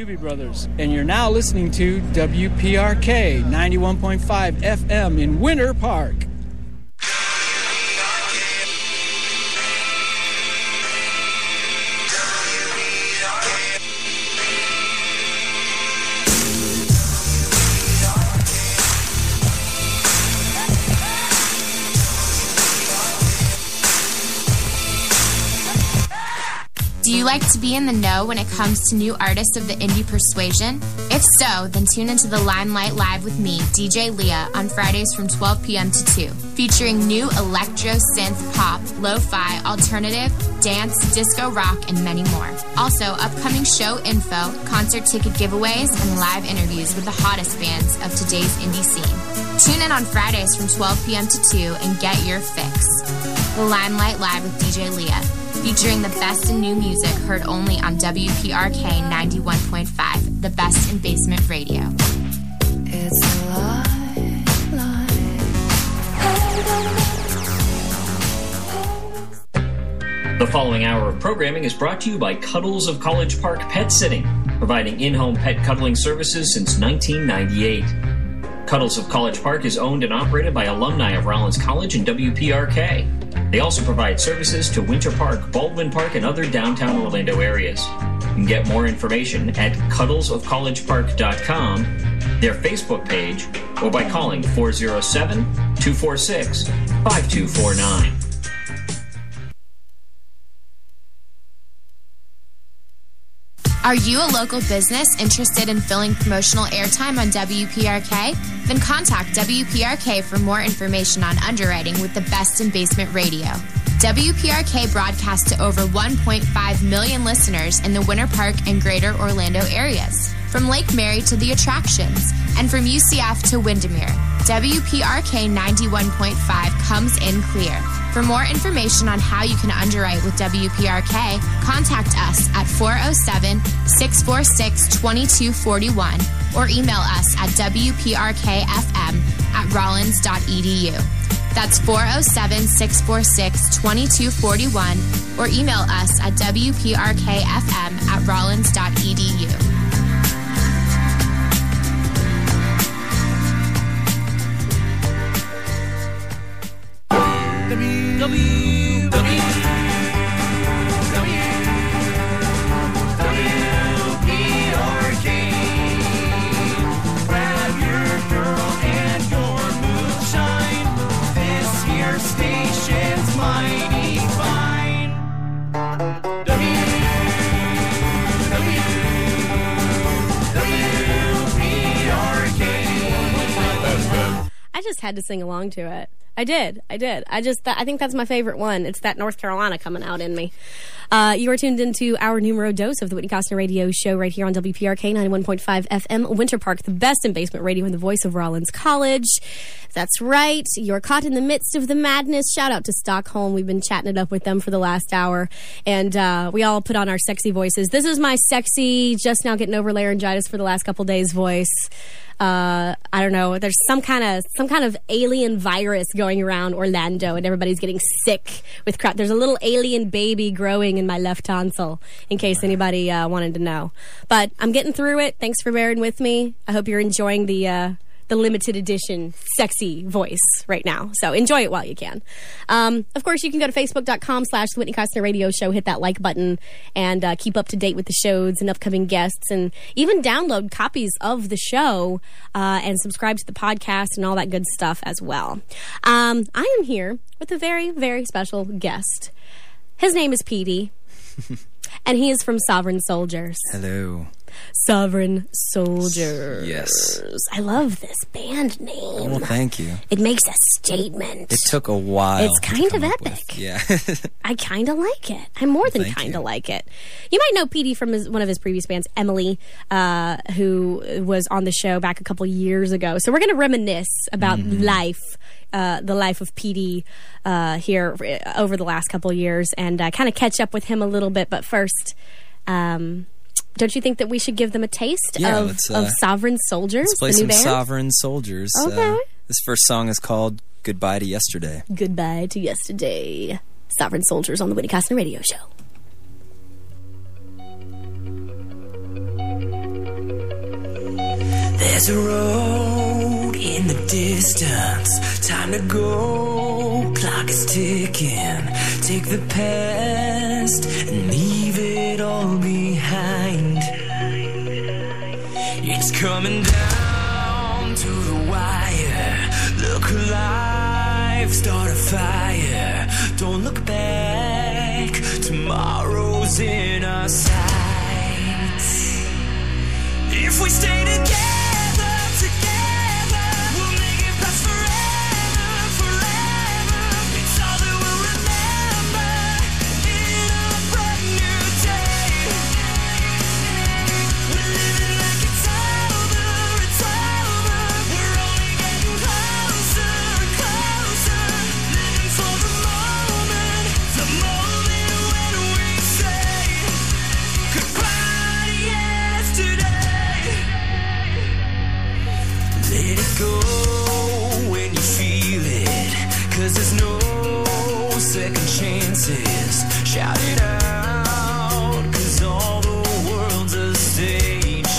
Doobie Brothers, and you're now listening to W P R K ninety-one point five F M in Winter Park. Do you like to be in the know when it comes to new artists of the indie persuasion? If so, then tune into the Limelight Live with me, D J Leah, on Fridays from twelve p.m. to two, featuring new electro, synth, pop, lo-fi, alternative, dance, disco rock, and many more. Also, upcoming show info, concert ticket giveaways, and live interviews with the hottest bands of today's indie scene. Tune in on Fridays from twelve p.m. to two and get your fix. The Limelight Live with D J Leah, featuring the best in new music heard only on W P R K ninety-one point five, the best in basement radio. It's a lie, lie. The following hour of programming is brought to you by Cuddles of College Park Pet Sitting, providing in-home pet cuddling services since nineteen ninety-eight. Cuddles of College Park is owned and operated by alumni of Rollins College and W P R K. They also provide services to Winter Park, Baldwin Park, and other downtown Orlando areas. You can get more information at cuddles of college park dot com, their Facebook page, or by calling four oh seven, two four six, five two four nine. Are you a local business interested in filling promotional airtime on W P R K? Then contact W P R K for more information on underwriting with the best in basement radio. W P R K broadcasts to over one point five million listeners in the Winter Park and Greater Orlando areas, from Lake Mary to the attractions, and from U C F to Windermere. W P R K ninety-one point five comes in clear. For more information on how you can underwrite with W P R K, contact us at four oh seven, six four six, two two four one or email us at W P R K F M at rollins dot e d u. That's four oh seven, six four six, two two four one or email us at W P R K F M at rollins dot e d u. W W W W P R K. Grab your girl and your moonshine. This here station's mighty fine. W W W P R K. I just had to sing along to it. I did. I did. I just, I think that's my favorite one. It's that North Carolina coming out in me. Uh, you are tuned into our numero dose of the Whitney Costner Radio Show right here on W P R K ninety-one point five F M, Winter Park, the best in basement radio and the voice of Rollins College. That's right. You're caught in the midst of the madness. Shout out to Stockholm. We've been chatting it up with them for the last hour. And uh, we all put on our sexy voices. This is my sexy, just now getting over laryngitis for the last couple days voice. Uh, I don't know. There's some kind of some kind of alien virus going around Orlando, and everybody's getting sick with crap. There's a little alien baby growing in my left tonsil, in case anybody uh, wanted to know. But I'm getting through it. Thanks for bearing with me. I hope you're enjoying the uh, the limited edition sexy voice right now. So enjoy it while you can. Um, of course, you can go to facebook.com slash the Whitney Costner Radio Show, hit that like button, and uh, keep up to date with the shows and upcoming guests, and even download copies of the show uh, and subscribe to the podcast and all that good stuff as well. Um, I am here with a very, very special guest. His name is Petey, and he is from Sovereign Soldiers. Hello. Sovereign Soldiers. Yes. I love this band name. Well, thank you. It makes a statement. It took a while. It's kind of epic. Yeah. I kind of like it. I more than Thank kind you. of like it. You might know Petey from his, one of his previous bands, Emily, uh, who was on the show back a couple years ago. So we're going to reminisce about Mm-hmm. life, uh, the life of Petey uh, here over the last couple years, and uh, kind of catch up with him a little bit. But first, um, don't you think that we should give them a taste Yeah, of, let's, uh, of Sovereign Soldiers, Let's play the new some band? Sovereign Soldiers. Okay. Uh, this first song is called Goodbye to Yesterday. Goodbye to Yesterday. Sovereign Soldiers on the Whitney Costner Radio Show. There's a road in the distance, time to go, clock is ticking. Take the past and leave it all behind. It's coming down to the wire. Look alive, start a fire. Don't look back, tomorrow's in our sights. If we stay together, together, we'll make it past forever, forever. It's all that we'll remember in a brand new day. We're living like it's over, it's over. We're only getting closer and closer. Living for the moment, the moment when we say goodbye to yesterday. Let it go when you feel it, 'cause there's no second chances. Shout it out, 'cause all the world's a stage.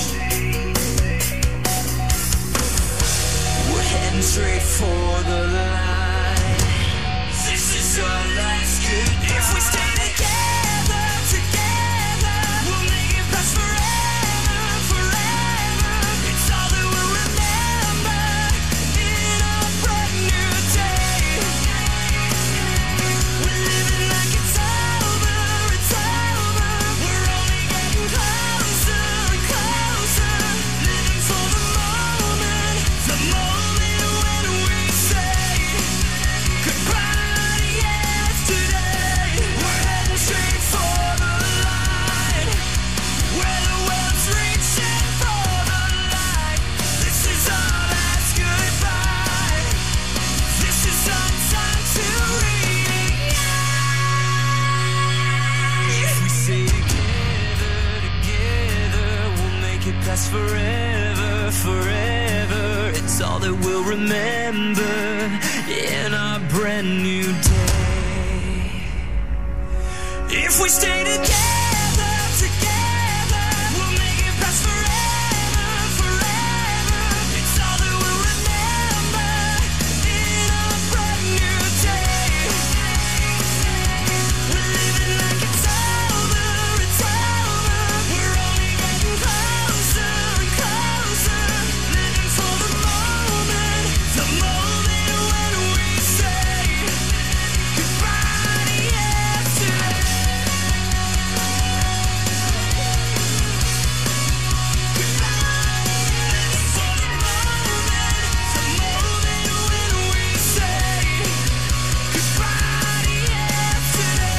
We're heading straight for the line. This is our life's goodbye. If we stay together, together, we'll make it past forever, forever. It's all that we'll remember in a brand new day. We're living like it's over, it's over. We're only getting closer and closer. Living for the moment, the moment when we say goodbye to yesterday. We're heading straight for the line, where the world's reaching for the light. This is our last goodbye. This is our time to reunite. If we stay together, together, we'll make it past forever, forever. It's all that we'll remember in our brand new day. If we stay together, together, we'll make it past forever, forever. It's all that we'll remember in a brand new day. We're living like it's over, it's over. We're only getting closer and closer. Living for the moment, the moment when we say goodbye to yesterday. Living for the moment, the moment when we say goodbye to yesterday.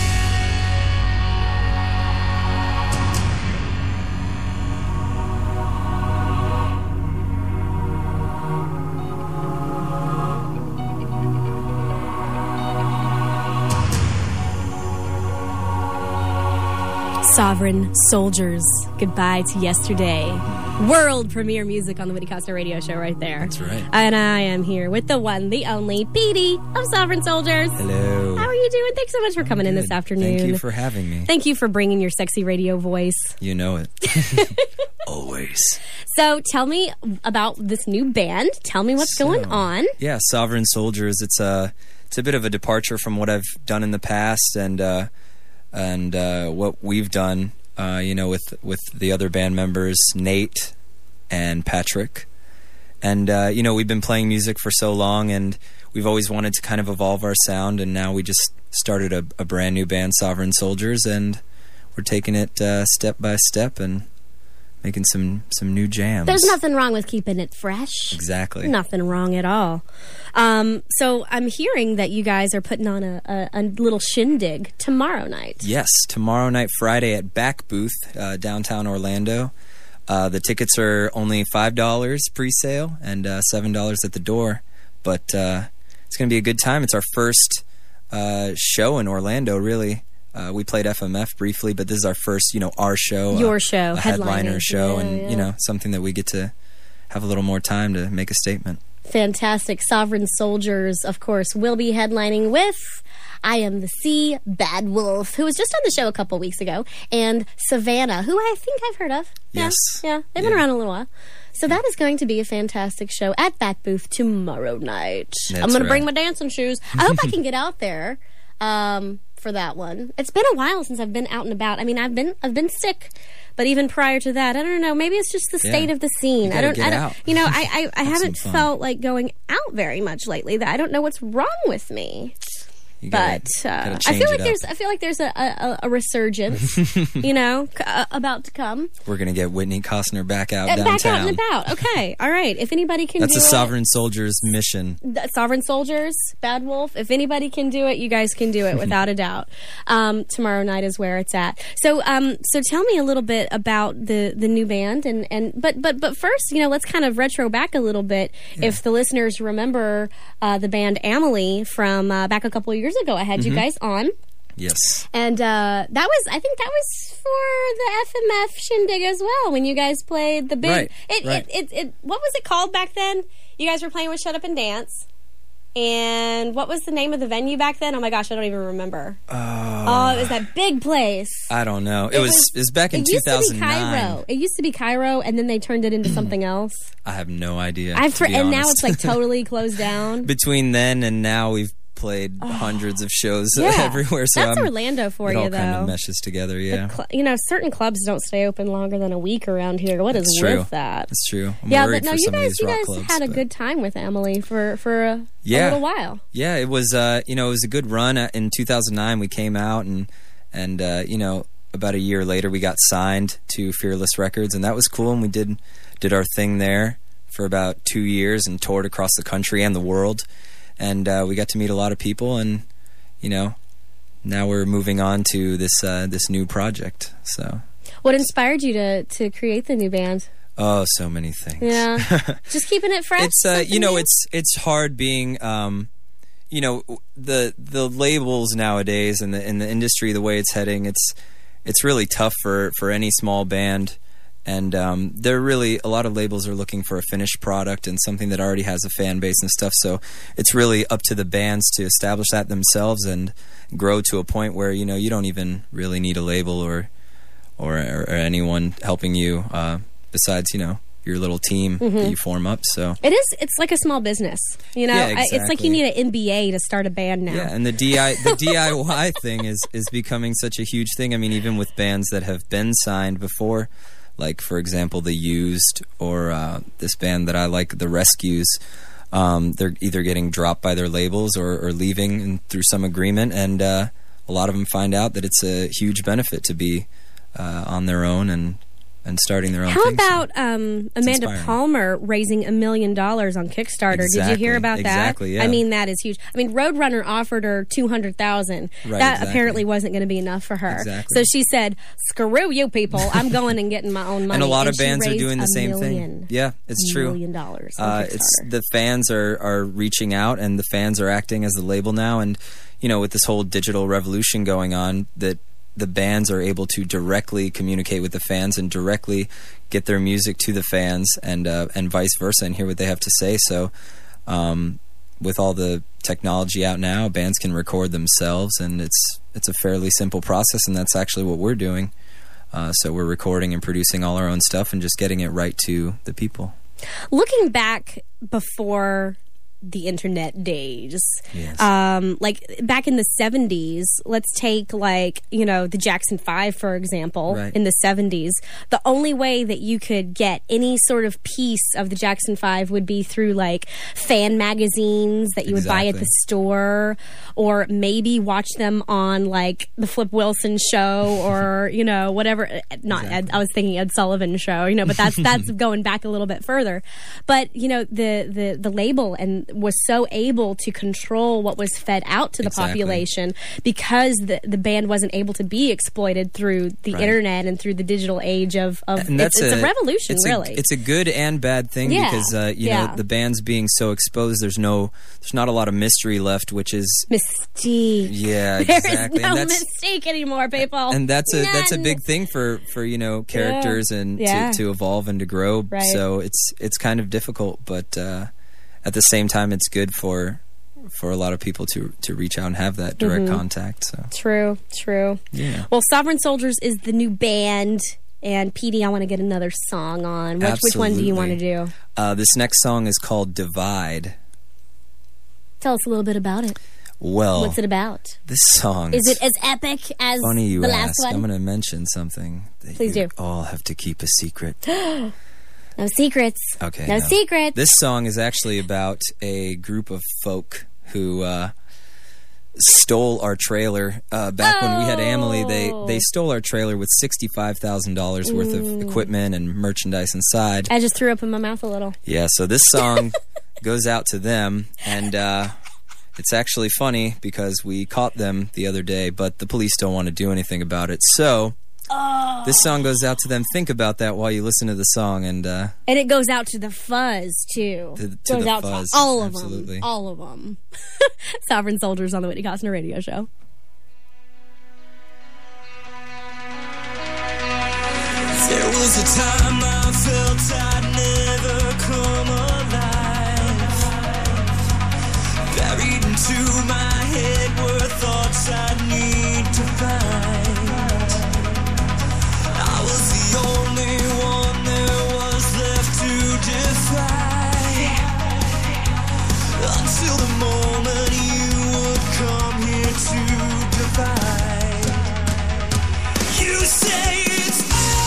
Sovereign Soldiers, Goodbye to Yesterday. World premiere music on the Whitney Costa radio show right there. That's right. And I am here with the one, the only, Petey of Sovereign Soldiers. Hello. How are you doing? Thanks so much for coming in this Good. afternoon. Thank you for having me. Thank you for bringing your sexy radio voice. You know it. Always. So tell me about this new band. Tell me what's So, going on. Yeah, Sovereign Soldiers. It's a it's a bit of a departure from what I've done in the past, and uh, and uh, what we've done. Uh, you know, with with the other band members, Nate and Patrick, and uh, you know, we've been playing music for so long, and we've always wanted to kind of evolve our sound, and now we just started a, a brand new band, Sovereign Soldiers, and we're taking it uh, step by step and making some some new jams. There's nothing wrong with keeping it fresh. Exactly. Nothing wrong at all. Um, so I'm hearing that you guys are putting on a, a, a little shindig tomorrow night. Yes, tomorrow night, Friday at Back Booth, uh, downtown Orlando. Uh, the tickets are only five dollars pre-sale and uh, seven dollars at the door. But uh, it's going to be a good time. It's our first uh, show in Orlando, really. Uh, we played F M F briefly, but this is our first, you know, our show. Your uh, show. A headliner headlining. show. Yeah, and, yeah. you know, something that we get to have a little more time to make a statement. Fantastic. Sovereign Soldiers, of course, will be headlining with I Am the Sea, Bad Wolf, who was just on the show a couple weeks ago, and Savannah, who I think I've heard of. Yeah, Yes. Yeah, they've been Yeah. around a little while. So that is going to be a fantastic show at that booth tomorrow night. That's I'm going to bring right. my dancing shoes. I hope I can get out there um, for that one. It's been a while since I've been out and about. I mean, I've been I've been sick, but even prior to that, I don't know. Maybe it's just the Yeah. state of the scene. You I gotta don't. get I don't. out. You know, I I, I haven't some fun. felt like going out very much lately. That I don't know what's wrong with me. You gotta- But uh, gotta I change feel it like up. there's I feel like there's a, a, a resurgence, you know, c- uh, about to come. We're gonna get Whitney Costner back out Uh, downtown. Back out and about. Okay, all right. If anybody can That's do a it, Sovereign Soldier's mission. the Sovereign Soldiers, Bad Wolf. If anybody can do it, you guys can do it without a doubt. Um, tomorrow night is where it's at. So, um, so tell me a little bit about the the new band, and and but but but first, you know, let's kind of retro back a little bit. If the listeners remember uh, the band Amelie from uh, back a couple of years ago, I had you guys on. Yes. And uh, that was, I think that was for the F M F shindig as well, when you guys played the big. Right, It, right. It, it, it, what was it called back then? You guys were playing with Shut Up and Dance. And what was the name of the venue back then? Oh my gosh, I don't even remember. Oh, Oh, it was that big place. I don't know. It, was, it was back in it two used to be thousand nine. Cairo. It used to be Cairo, and then they turned it into something else. I have no idea. I've to for, be and now honest. it's like totally closed down. Between then and now, we've played hundreds of shows Yeah. everywhere. So That's I'm, Orlando for it you, all kind though. of meshes together. Yeah, Cl- you know, certain clubs don't stay open longer than a week around here. What is It's with true. that? That's true. I'm yeah, worried but no, for you some of guys, these you rock guys clubs, had a but- good time with Emily for for a, Yeah. a little while. Yeah, it was. Uh, you know, it was a good run. Uh, In two thousand nine, we came out, and and uh, you know, about a year later, we got signed to Fearless Records, and that was cool. And we did did our thing there for about two years and toured across the country and the world. And uh, we got to meet a lot of people, and you know, now we're moving on to this uh, this new project. So, What inspired you to to create the new band? oh, so many things. Yeah, just keeping it fresh. It's uh, something you know, new? it's it's hard being um, you know, the the labels nowadays and the in the industry, the way it's heading. It's it's really tough for for any small band. And um, they're really, a lot of labels are looking for a finished product and something that already has a fan base and stuff. So it's really up to the bands to establish that themselves and grow to a point where, you know, you don't even really need a label or or, or, or anyone helping you uh, besides, you know, your little team that you form up. So It is. It's like a small business. You know, Yeah, I- it's like exactly. you need an M B A to start a band now. yeah, and the D I the D I Y thing is is becoming such a huge thing. I mean, even with bands that have been signed before, like for example, The Used or uh, this band that I like, The Rescues. Um, they're either getting dropped by their labels or, or leaving in, through some agreement, and uh, a lot of them find out that it's a huge benefit to be uh, on their own and and starting their own. How thing. So about um, Amanda inspiring. Palmer raising a million dollars on Kickstarter? Did you hear Exactly, about that? exactly, yeah. I mean, that is huge. I mean, Roadrunner offered her two hundred thousand. Right, that exactly. apparently wasn't going to be enough for her. Exactly. So she said, "Screw you, people! I'm going and getting my own money." and a lot of she bands are raised doing the a same million, thing. Yeah, it's true. Million dollars. On Uh, Kickstarter. it's the fans are are reaching out, and the fans are acting as the label now. And you know, with this whole digital revolution going on, that the bands are able to directly communicate with the fans and directly get their music to the fans, and uh, and vice versa, and hear what they have to say. So, um, with all the technology out now, bands can record themselves, and it's it's a fairly simple process, and that's actually what we're doing. Uh, so we're recording and producing all our own stuff and just getting it right to the people. Looking back before the internet days, Yes. um, like back in the seventies, let's take like, you know, the Jackson Five, for example, Right. in the seventies. The only way that you could get any sort of piece of the Jackson Five would be through like fan magazines that you would buy at the Exactly. store, or maybe watch them on like the Flip Wilson show or, you know, whatever. Not Ed, I was thinking Ed Sullivan show, you know, but that's that's going back a little bit further. But, you know, the the the label and was so able to control what was fed out to the Exactly. population because the the band wasn't able to be exploited through the Right. internet and through the digital age of, of And that's it's, it's a, revolution, it's really. A, it's a good and bad thing Yeah, because uh, you yeah. know, the band's being so exposed. There's no, there's not a lot of mystery left, which is Mystique. yeah, There exactly. is no and that's mistake anymore, people. and that's a that's a None. big thing for for you know characters and Yeah. to, to evolve and to grow. Right. So it's it's kind of difficult, but uh, at the same time, it's good for for a lot of people to to reach out and have that direct Mm-hmm. contact. So True, true. yeah. Well, Sovereign Soldiers is the new band. And Petey, I want to get another song on. Which, which one do you want to do? Uh, this next song is called Divide. Tell us a little bit about it. Well, what's it about? This song is it as epic as funny you the ask. last one? I'm going to mention something that Please you do. all have to keep a secret. No secrets. Okay. No, no secrets. This song is actually about a group of folk who uh, stole our trailer uh, back oh. when we had Amelie. They they stole our trailer with sixty-five thousand dollars worth of Mm. equipment and merchandise inside. I just threw up in my mouth a little. Yeah. So this song goes out to them, and uh, it's actually funny because we caught them the other day, but the police don't want to do anything about it. So oh. this song goes out to them. Think about that while you listen to the song, and uh, and it goes out to the fuzz too. To, to goes the out fuzz, to all of absolutely. them. All of them. Sovereign Soldiers on the Whitney Costner Radio Show. There was a time I felt I'd never come alive. Buried into my head were thoughts I need to find. I was the only one there was left to defy. Until the moment you would come here to divide. You say it's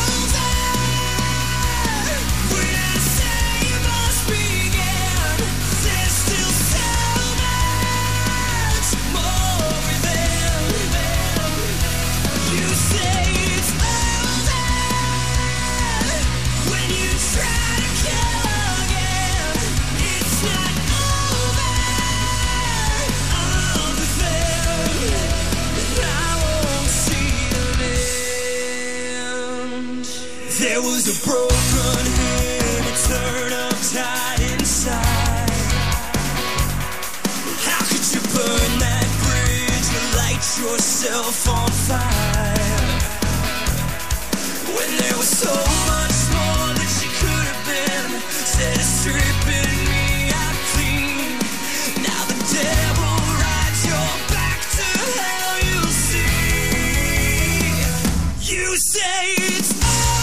there was a broken head, it turned up tight inside. How could you burn that bridge and light yourself on fire? When there was so much more that she could have been, instead of stripping me out clean. Now the devil rides your back to hell, you'll see. You say it's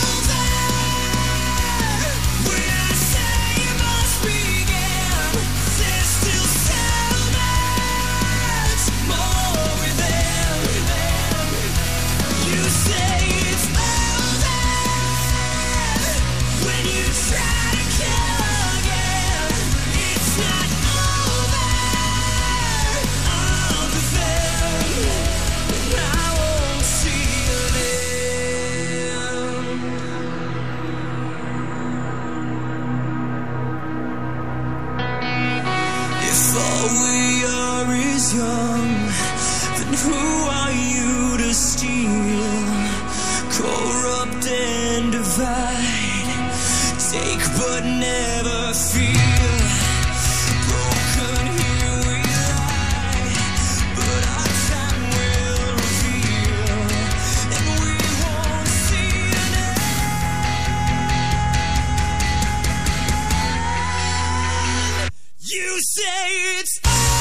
young, then who are you to steal, corrupt and divide, take but never feel, broken here we lie, but our time will reveal, and we won't see an end. You say it's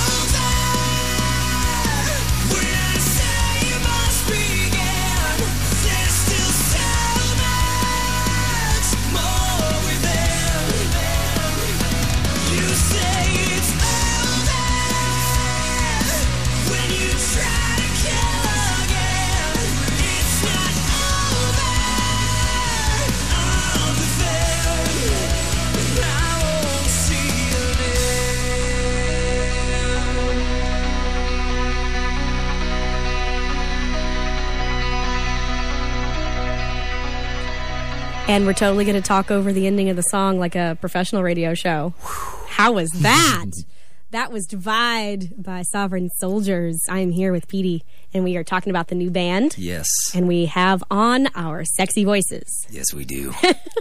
And we're totally going to talk over the ending of the song like a professional radio show. How was that? That was Divide by Sovereign Soldiers. I am here with Petey, and we are talking about the new band. Yes. And we have on our sexy voices. Yes, we do.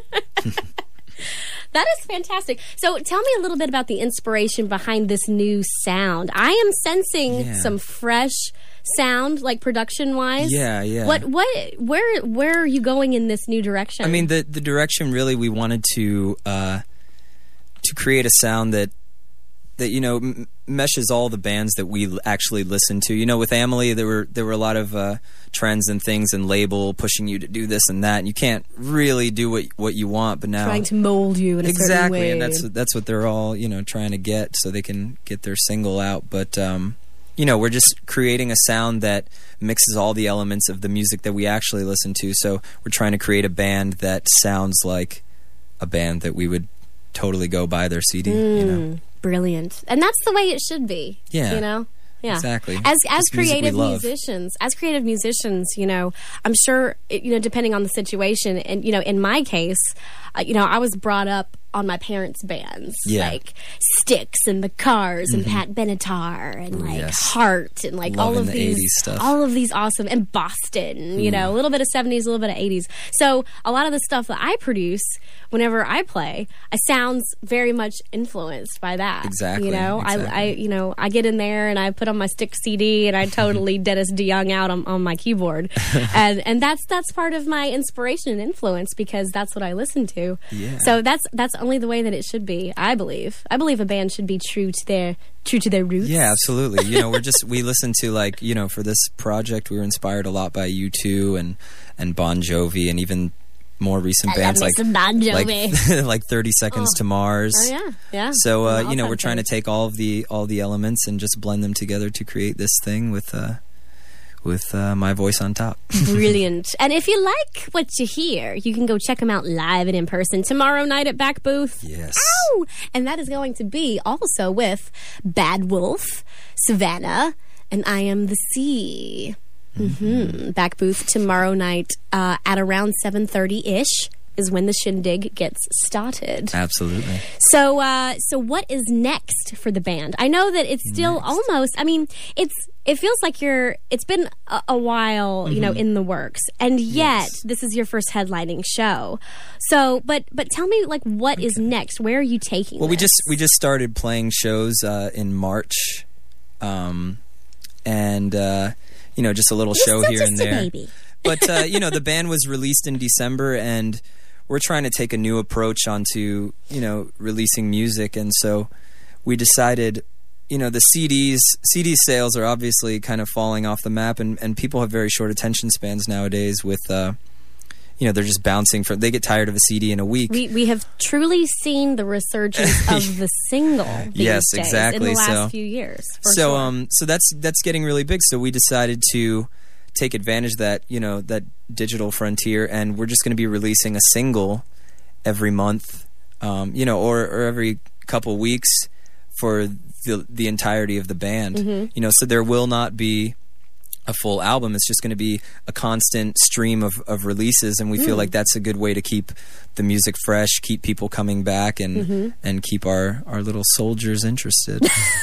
That is fantastic. So tell me a little bit about the inspiration behind this new sound. I am sensing Yeah. some fresh sound, like production-wise. Yeah, yeah. What, what, where, where are you going in this new direction? I mean, the the direction really we wanted to uh, to create a sound that that you know m- meshes all the bands that we l- actually listen to. You know, with Amelie, there were there were a lot of uh, trends and things and label pushing you to do this and that, and you can't really do what what you want. But now Trying to mold you in a certain exactly, way. and that's that's what they're all you know trying to get so they can get their single out. But um, you know, we're just creating a sound that mixes all the elements of the music that we actually listen to. So we're trying to create a band that sounds like a band that we would totally go buy their C D. Mm, you know, brilliant, and that's the way it should be. Yeah. you know. Yeah, exactly. As as It's music we creative love. musicians, as creative musicians, you know, I'm sure, it- you know, depending on the situation, and you know, in my case, uh, you know, I was brought up on my parents' bands, Yeah. like Styx and the Cars and Mhm. Pat Benatar and Ooh, like yes. Heart and like all Loving of the these eighties stuff. all of these awesome, and Boston, you Ooh. know, a little bit of seventies, a little bit of eighties. So a lot of the stuff that I produce whenever I play, uh, sounds very much influenced by that. Exactly, You know, exactly. I, I you know, I get in there and I put on my Styx C D and I totally Dennis DeYoung out on, on my keyboard, and and that's that's part of my inspiration and influence because that's what I listen to. Yeah. So that's that's only the way that it should be. I believe. I believe a band should be true to their true to their roots. Yeah, absolutely. You know, we're just we listen to like you know for this project we were inspired a lot by U two and and Bon Jovi and even more recent I love bands me like some Bon Jovi. like like thirty Seconds Oh. to Mars. Oh yeah, yeah. So uh, All you know time we're trying to favorites. take all of the all the elements and just blend them together to create this thing with uh, with uh, my voice on top. Brilliant. And if you like what you hear, you can go check them out live and in person tomorrow night at Back Booth. Yes. Ow! And that is going to be also with Bad Wolf, Savannah, and I Am the Sea. Mm-hmm. Back Booth tomorrow night uh, at around seven thirty-ish is when the shindig gets started. Absolutely. So, uh, so what is next for the band? I know that it's still almost. I mean, it's it feels like you're. It's been a, a while, you know, Mhm. in the works, and yet Yes. this is your first headlining show. So, but but tell me, like, what is next? Where are you taking? Well, we this? just we just started playing shows uh, in March, um, and uh, you know just a little You're show such here a and there. baby. But uh, you know the band was released in December, and we're trying to take a new approach onto you know releasing music, and so we decided. You know, the C Ds, C D sales are obviously kind of falling off the map, and, and people have very short attention spans nowadays with, uh, you know, they're just bouncing from, they get tired of a C D in a week. We we have truly seen the resurgence of the single. These Yes, days, exactly. In the last So- few years. For so sure. um so that's that's getting really big, so we decided to take advantage of that, you know, that digital frontier, and we're just going to be releasing a single every month, um, you know, or, or every couple weeks for the the entirety of the band. Mhm. You know, so there will not be a full album. It's just going to be a constant stream of, of releases, and we feel Mm. like that's a good way to keep the music fresh, keep people coming back, and Mhm. and keep our, our little soldiers interested.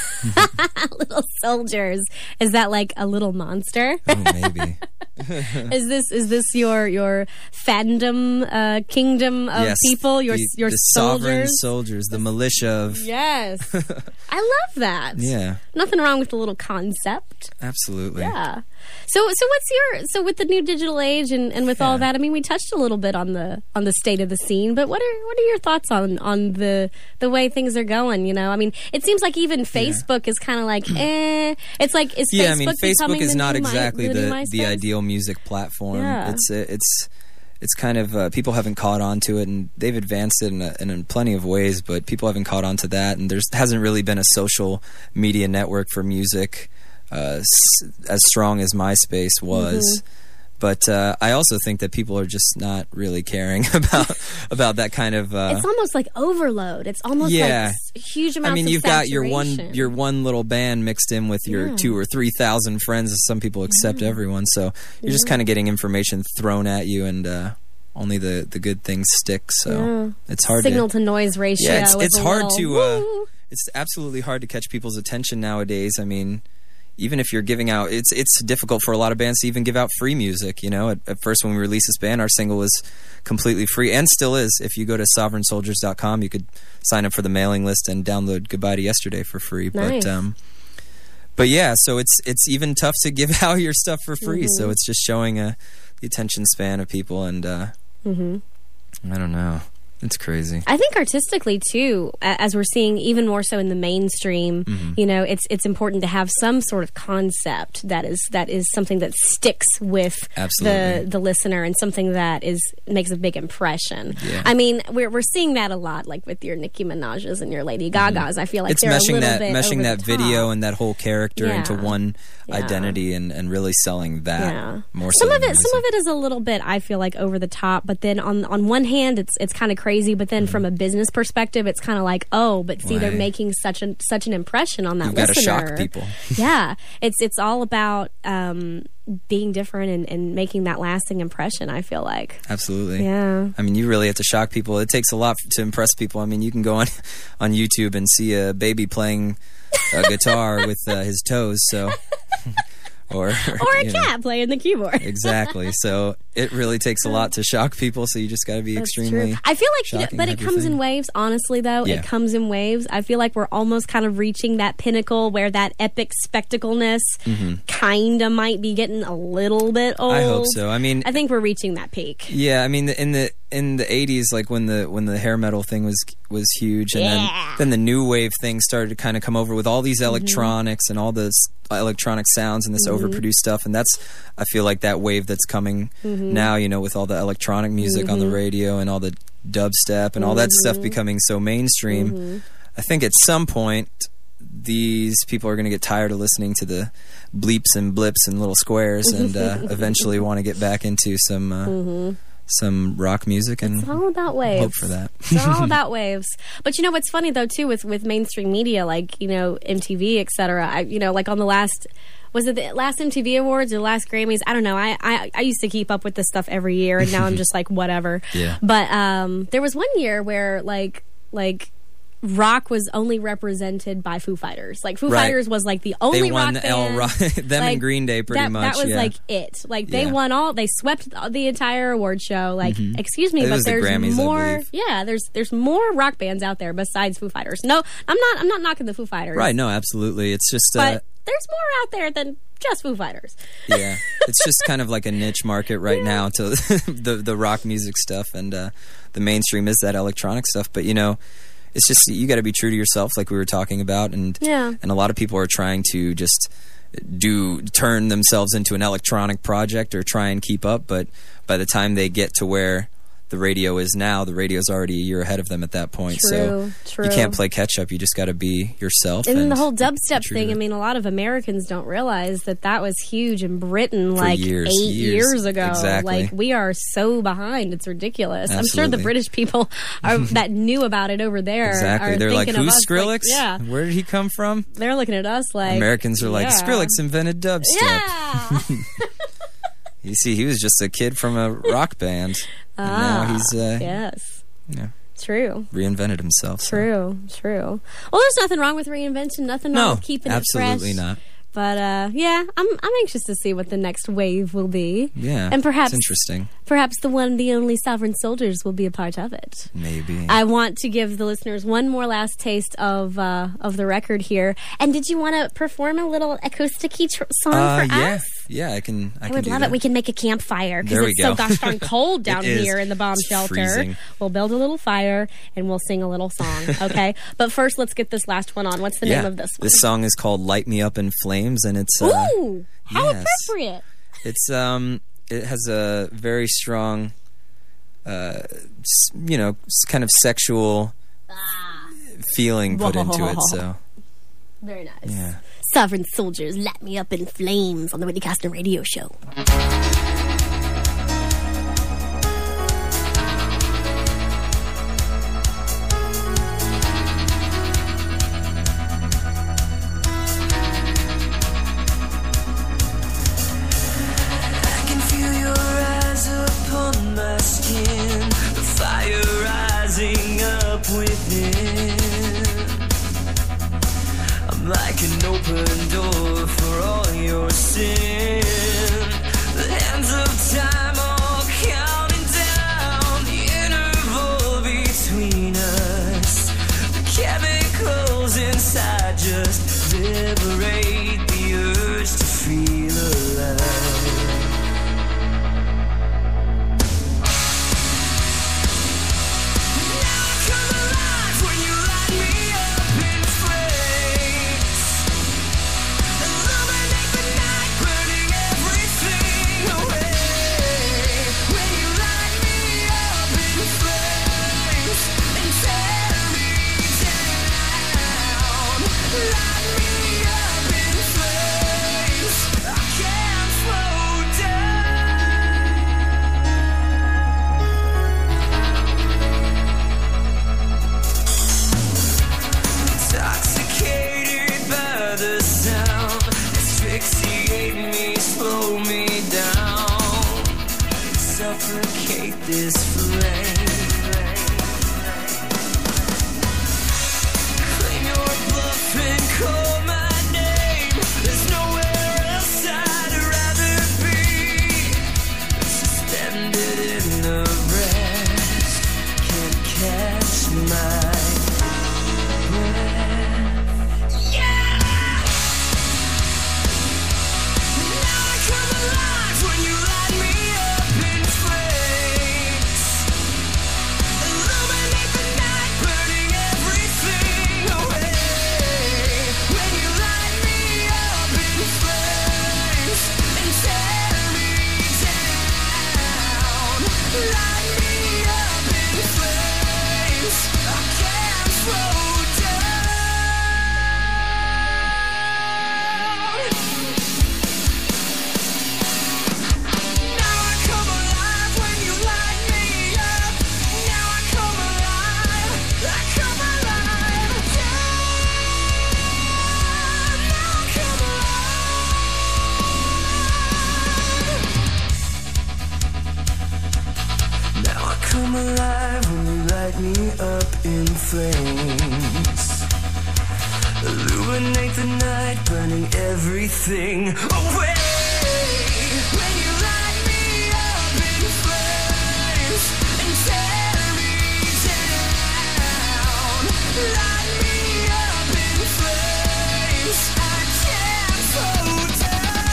Little soldiers. Is that like a little monster? Oh, maybe. is this is this your your fandom uh, kingdom of Yes, people? Your the, your the sovereign soldiers. soldiers, the militia of Yes, I love that. yeah, Nothing wrong with the little concept. absolutely. Yeah. So so what's your so with the new digital age and, and with all Yeah. that? I mean, we touched a little bit on the on the state of the scene, but what are what are your thoughts on on the the way things are going? You know, I mean, it seems like even Facebook is kind of like eh. It's like is Yeah, Facebook I mean, Facebook becoming is the not new Mi- exactly the, new the MySpace? the ideal music platform. Yeah. It's uh, it's it's kind of uh, people haven't caught on to it, and they've advanced it in, a, in plenty of ways, but people haven't caught on to that, and there's hasn't really been a social media network for music uh, s- as strong as MySpace was. Mm-hmm. But uh, I also think that people are just not really caring about about that kind of. Uh, It's almost like overload. It's almost Yeah. like s- huge amounts. I mean, of you've got your one saturation. your one little band mixed in with your Yeah. two or three thousand friends. As some people accept everyone, so you're just Yeah. kind of getting information thrown at you, and uh, only the, the good things stick. So Yeah. it's hard signal to to noise ratio. yeah, it's, with it's a hard little to uh, woo. it's absolutely hard to catch people's attention nowadays. I mean. Even if you're giving out, it's it's difficult for a lot of bands to even give out free music. You know, at, at first when we released this band, our single was completely free, and still is. If you go to sovereign soldiers dot com, you could sign up for the mailing list and download "Goodbye to Yesterday" for free. Nice. But um, but yeah, so it's it's even tough to give out your stuff for free. Mhm. So it's just showing uh, the attention span of people, and uh, Mhm. I don't know. It's crazy. I think artistically too, a- as we're seeing even more so in the mainstream, Mm-hmm. you know, it's it's important to have some sort of concept that is that is something that sticks with Absolutely. the the listener and something that is makes a big impression. Yeah. I mean, we're we're seeing that a lot, like with your Nicki Minaj's and your Lady Gaga's. I feel like It's they're a meshing little that bit meshing over that the video top. and that whole character Yeah. into one Yeah. identity and, and really selling that Yeah. more so Some of than it, the some music. of it is a little bit, I feel like, over the top. But then on on one hand, it's it's kind of crazy. But then from a business perspective, it's kind of like, oh, but see, they're Right. making such an such an impression on that You've got to listener. shock people. Yeah, it's it's all about um, being different and, and making that lasting impression. I feel like. Absolutely. Yeah. I mean, you really have to shock people. It takes a lot to impress people. I mean, you can go on on YouTube and see a baby playing a guitar with uh, his toes. So, or Or a you know. cat playing the keyboard. Exactly. So it really takes a lot to shock people. So you just got to be That's extremely. true. I feel like, you know, shocking but it and comes in everything. waves. Honestly, though, Yeah. it comes in waves. I feel like we're almost kind of reaching that pinnacle where that epic spectacleness kind of might be getting a little bit old. Mm-hmm. I hope so. I mean, I think we're reaching that peak. yeah. I mean, in the in the eighties, like when the when the hair metal thing was was huge, and Yeah. then then the new wave thing started to kind of come over with all these electronics and all this electronic sounds and this overproduced stuff, and that's I feel like that wave that's coming now. You know, with all the electronic music on the radio and all the dubstep and all that stuff becoming so mainstream. I think at some point these people are going to get tired of listening to the bleeps and blips and little squares, and uh, eventually want to get back into some uh, some rock music and It's all about waves. hope for that. It's all about waves. But you know what's funny though too with with mainstream media like you know M T V et cetera. I, you know like on the last. Was it the last M T V Awards or the last Grammys? I don't know. I, I I used to keep up with this stuff every year, and now I'm just like whatever. Yeah. But um, there was one year where like like rock was only represented by Foo Fighters. Like Foo Right. Fighters was like the only They won rock the L band. Rock- them Like, and Green Day pretty that, much. That was yeah. like it. Like they Yeah. won all. They swept the entire award show. Like excuse me, It but was the there's Grammys, I more. believe. Yeah, there's there's more rock bands out there besides Foo Fighters. No, I'm not. I'm not knocking the Foo Fighters. Right, no, absolutely. It's just uh, But there's more out there than just Foo Fighters. yeah, it's just kind of like a niche market right now to the the rock music stuff, and uh, the mainstream is that electronic stuff. But you know, it's just you got to be true to yourself, like we were talking about, and Yeah. and a lot of people are trying to just do turn themselves into an electronic project or try and keep up, but by the time they get to where the radio is now, the radio's already a year ahead of them at that point. True, so true. you can't play catch up. You just got to be yourself. And, And, then the whole be dubstep true thing, to I it. mean, a lot of Americans don't realize that that was huge in Britain like years, eight years. years ago. Exactly. Like, we are so behind. It's ridiculous. I'm sure the Absolutely. British people are, that knew about it over there Exactly. are They're like, thinking of who's us Skrillex? Like, yeah. Where did he come from? They're looking at us like... Americans are like, yeah. Skrillex invented dubstep. Yeah. You see, he was just a kid from a rock band. And Ah, now he's uh, yes. yeah, True. reinvented himself. so. True. True. Well, there's nothing wrong with reinvention. Nothing wrong No, with keeping it fresh. absolutely not. But uh, yeah, I'm I'm anxious to see what the next wave will be. Yeah, and perhaps it's interesting. perhaps the one, the only Sovereign Soldiers will be a part of it. Maybe. I want to give the listeners one more last taste of uh, of the record here. And did you want to perform a little acoustic-y tr- song uh, for yeah, us? yeah, I can. I, I can would do love that. it. We can make a campfire because There we it's so go. gosh darn cold down It is. here in the bomb It's shelter. freezing. We'll build a little fire and we'll sing a little song, okay? But first, let's get this last one on. What's the yeah. name of this one? This song is called "Light Me Up in Flames," and it's uh, Ooh, how yes. appropriate! It's um, it has a very strong, uh, s- you know, s- kind of sexual feeling put into it. So Very nice. yeah. Sovereign Soldiers, light me up in flames on the Whitney Castor Radio Show. I can feel your eyes upon my skin, the fire rising up within. I'm like an open door for all your sin. The hands of time all counting down the interval between us. The chemicals inside just liberate the urge to feel alive. me, slow me down, suffocate this flame. Claim your bluff and call my name. There's nowhere else I'd rather be. Suspended in the rest, can't catch my flames. Illuminate the night, burning everything away. When you light me up in flames and tear me down, light me up in flames, I can't slow down.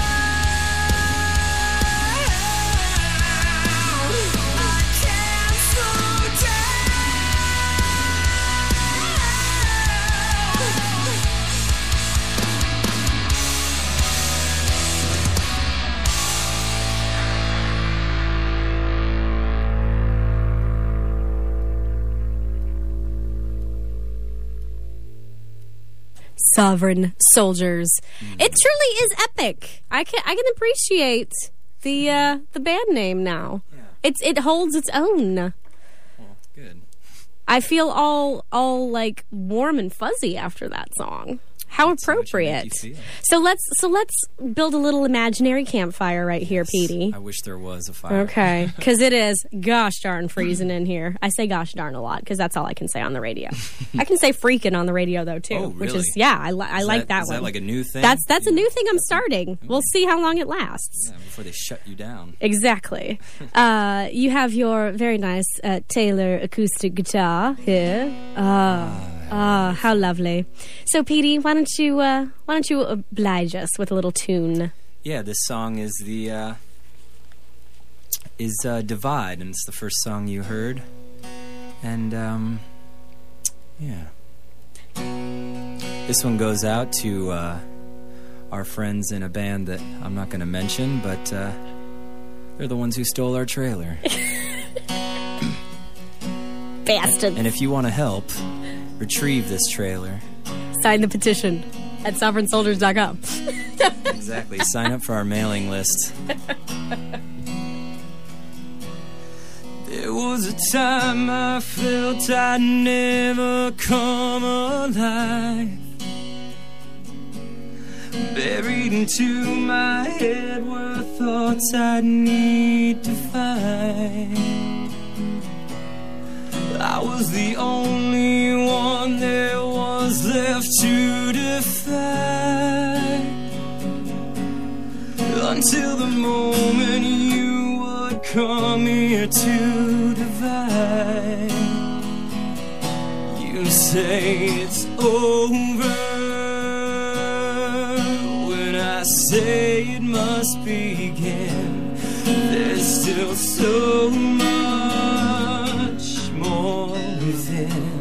I can't slow down. Sovereign Soldiers. It truly is epic. I can I can appreciate the uh, the band name now. Yeah. It's it holds its own. Well, good. I feel all all like warm and fuzzy after that song. How That's how it should make appropriate. you feel. So let's so let's build a little imaginary campfire right here, Petey. I wish there was a fire. Okay, because it is gosh darn freezing in here. I say gosh darn a lot because that's all I can say on the radio. I can say freaking on the radio though too, Oh, which really? is yeah, I, li- I Is like that, is one. that like a new thing? That's that's a new thing I'm starting. We'll see how long it lasts. Yeah, before they shut you down. Exactly. uh, you have your very nice uh, Taylor acoustic guitar here. Ah, ah, how lovely. So, Petey, why don't you uh, why don't you oblige us with a little tune? Yeah, this song is the uh, is uh, Divide, and it's the first song you heard. And um, yeah, this one goes out to uh, our friends in a band that I'm not going to mention, but uh, they're the ones who stole our trailer. Bastards. And if you want to help retrieve this trailer, Sign the petition at sovereign soldiers dot com. exactly, sign up for our mailing list. There was a time I felt I'd never come alive, buried into my head were thoughts I'd need to find. I was the only one there was left to defy, until the moment you would come here to divide. You say it's over when I say it must begin. There's still so much more within.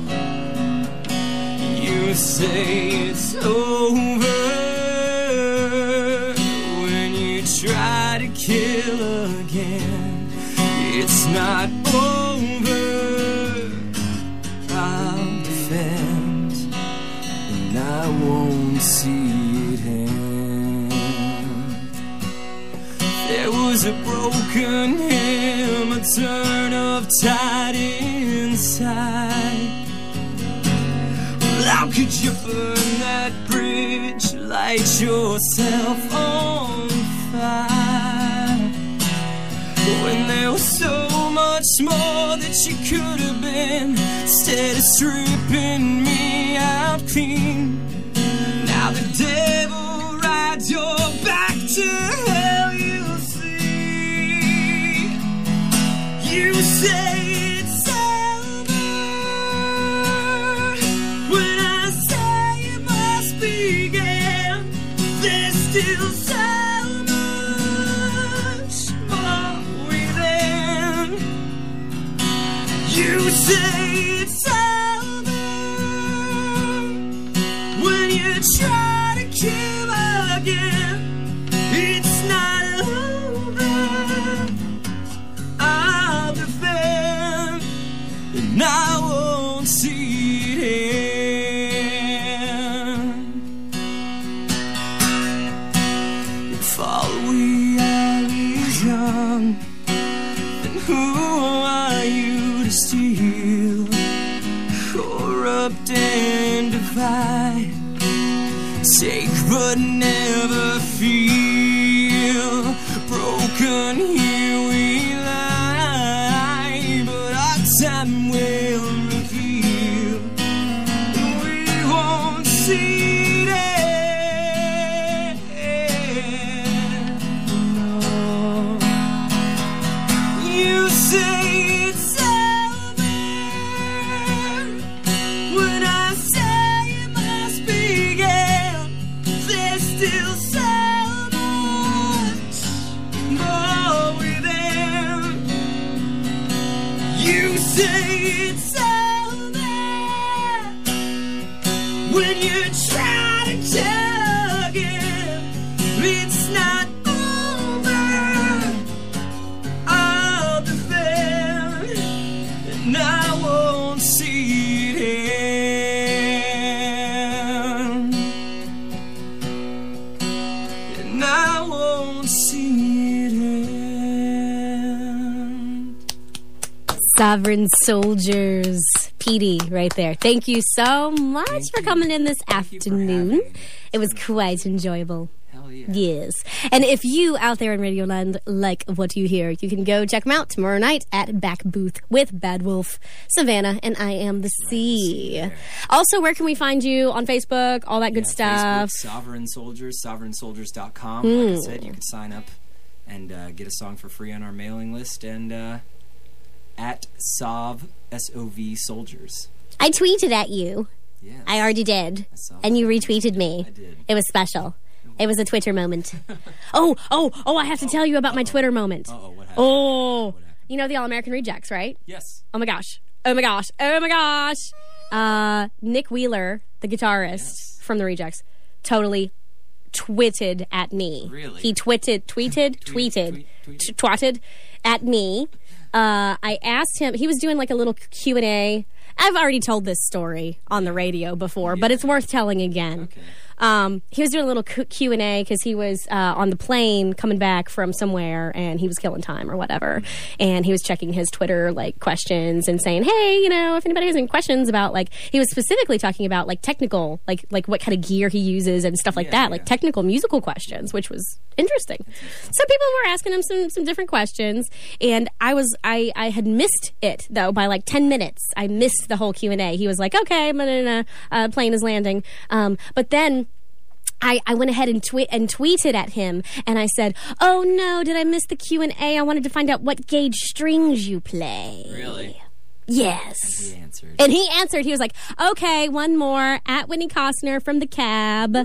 You say it's over when you try to kill again. It's not over, I'll defend, and I won't see it end. There was a broken hymn, a turn of tide inside. Well, how could you burn that bridge, light yourself on she could have been, instead of stripping me out clean. Now the devil rides your back to hell, you'll see. You say it's over when I say it must begin. There's still so much more within. You say it's over when you try to give again. It's not over. I'll defend, and I won't see it end. If all we are is young, then who are you to steal, corrupt and divide, take but never feel, broken here we lie, but our time will reveal, and we won't see it end. No. You say it's over when I say it must begin. There's still so much more within. You say it's over when you try to tug it. It's not over. I'll defend, and I won't see it end. And I won't see it end. Sovereign Soldiers. Petey right there. Thank you so much Thank for you. coming in this Thank you for afternoon. having me. It was quite enjoyable. Hell yeah. Yes. And if you out there in Radioland like what you hear, you can go check them out tomorrow night at Back Booth with Bad Wolf, Savannah, and I Am the Sea. Also, where can we find you on Facebook? All that good Yeah, stuff. Facebook, Sovereign Soldiers, sovereign soldiers dot com. Mm. Like I said, you can sign up and uh, get a song for free on our mailing list, and uh, at Sov, S O V Soldiers. I tweeted at you. Yes. I already did. I saw And that. you retweeted me. I did. It was special. It was a Twitter moment. oh, oh, oh, I have to tell you about my Twitter moment. Uh-oh, what happened? Oh, What happened? you know the All American Rejects, right? Yes. Oh my gosh. Oh my gosh. Oh my gosh. Uh, Nick Wheeler, the guitarist Yes. from the Rejects, totally twitted at me. Really? He twitted, tweeted, tweeted, tweet- tweeted? t- twatted at me. Uh, I asked him, he was doing like a little Q and A. I've already told this story on the radio before, but it's worth telling again. Okay. Um, he was doing a little Q and A because he was uh, on the plane coming back from somewhere, and he was killing time or whatever. And he was checking his Twitter like questions and saying, "Hey, you know, if anybody has any questions about like," he was specifically talking about like technical, like like what kind of gear he uses and stuff like Yeah, that, yeah. like technical musical questions, which was interesting. So people were asking him some some different questions, and I was I I had missed it though by like ten minutes. I missed the whole Q and A. He was like, "Okay, I'm gonna uh, plane is landing," um, but then. I, I went ahead and, tweet and tweeted at him, and I said, "Oh no, did I miss the Q and A? I wanted to find out what gauge strings you play." Really? Yes. He answered. And he answered. He was like, "Okay, one more at Whitney Costner from the Cab.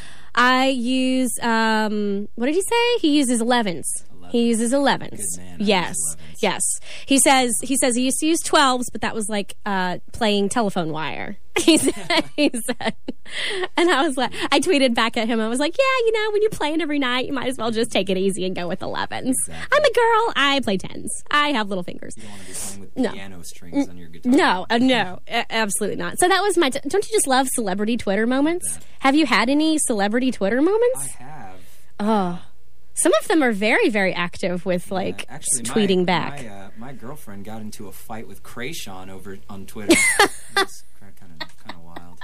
I use um, what did he say? He uses elevens. He uses elevens. Good man. I Yes, use elevens. yes. He says he says he used to use twelves, but that was like uh, playing telephone wire." He said, he said, and I was like, I tweeted back at him. I was like, "Yeah, you know, when you're playing every night, you might as well just take it easy and go with elevens. Exactly. I'm a girl. I play tens. I have little fingers." You don't want to be playing with No. piano strings on your guitar. No, uh, no, a- absolutely not. So that was my. T- don't you just love celebrity Twitter moments? Have you had any celebrity Twitter I moments? have. Oh, some of them are very, very active with like Uh, actually, tweeting my, back. My, uh, my girlfriend got into a fight with Krayshawn over on Twitter. It's kind of kind of wild.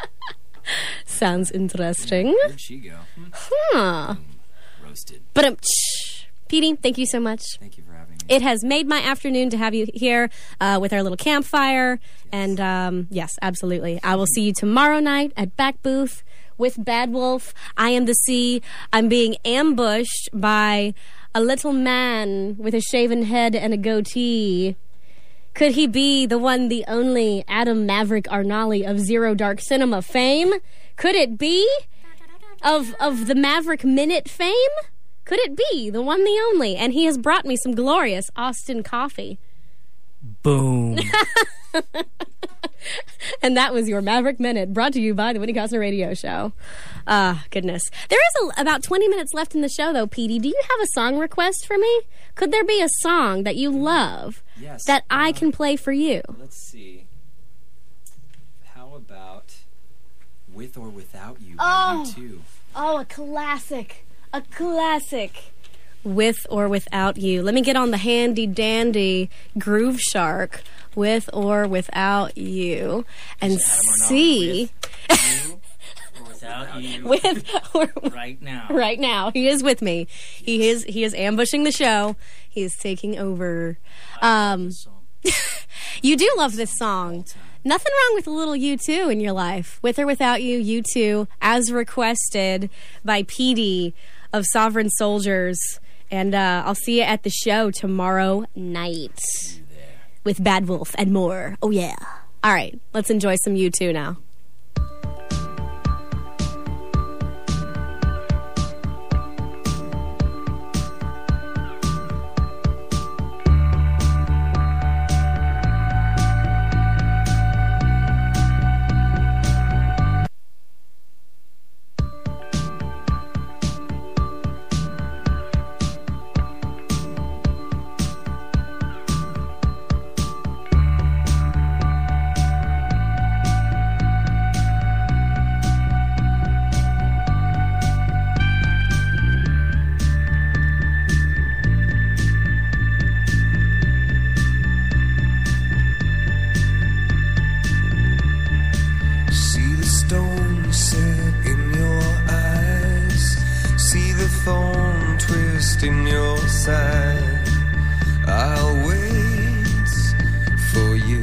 Sounds interesting. Where'd she go? Hmm. Huh. Roasted. But um, Petey, thank you so much. Thank you for having me. It has made my afternoon to have you here uh, with our little campfire. And um, yes, absolutely. I will see you tomorrow night at Back Booth with Bad Wolf. I am the Sea. I'm being ambushed by a little man with a shaven head and a goatee. Could he be the one, the only Adam Maverick Arnali of Zero Dark Cinema fame? Could it be? Of of the Maverick Minute fame? Could it be the one, the only? And he has brought me some glorious Austin coffee. Boom. And that was your Maverick Minute, brought to you by the Whitney Costner Radio Show. Ah, goodness. There is a, about twenty minutes left in the show, though, Petey. Do you have a song request for me? Could there be a song that you love Yes. that I uh, can play for you? Let's see. How about With or Without You by Oh. U two? Oh, a classic. A classic. With or Without You. Let me get on the handy dandy Groove Shark. With or Without You. And see... Or without you. With or right now. Right now. He is with me. He is he is ambushing the show. He is taking over. Um, you do love this song. Nothing wrong with a little U two in your life. With or Without You, U two, as requested by P D of Sovereign Soldiers. And uh, I'll see you at the show tomorrow night with Bad Wolf and more. Oh, yeah. All right. Let's enjoy some U two now. See the stone set in your eyes. See the thorn twist in your side. I'll wait for you.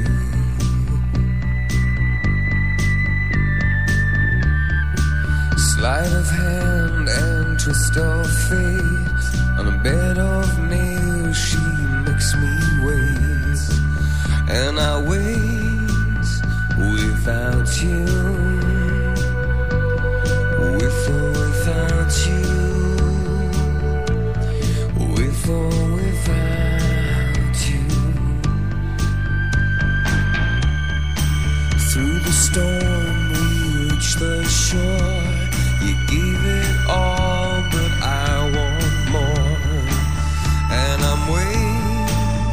Sleight of hand and twist of fate. On a bed of nails she makes me wait. And I wait without you, with or without you, with or without you. Through the storm we reach the shore. You gave it all, but I want more. And I'm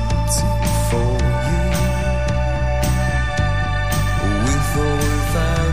waiting for you. With or without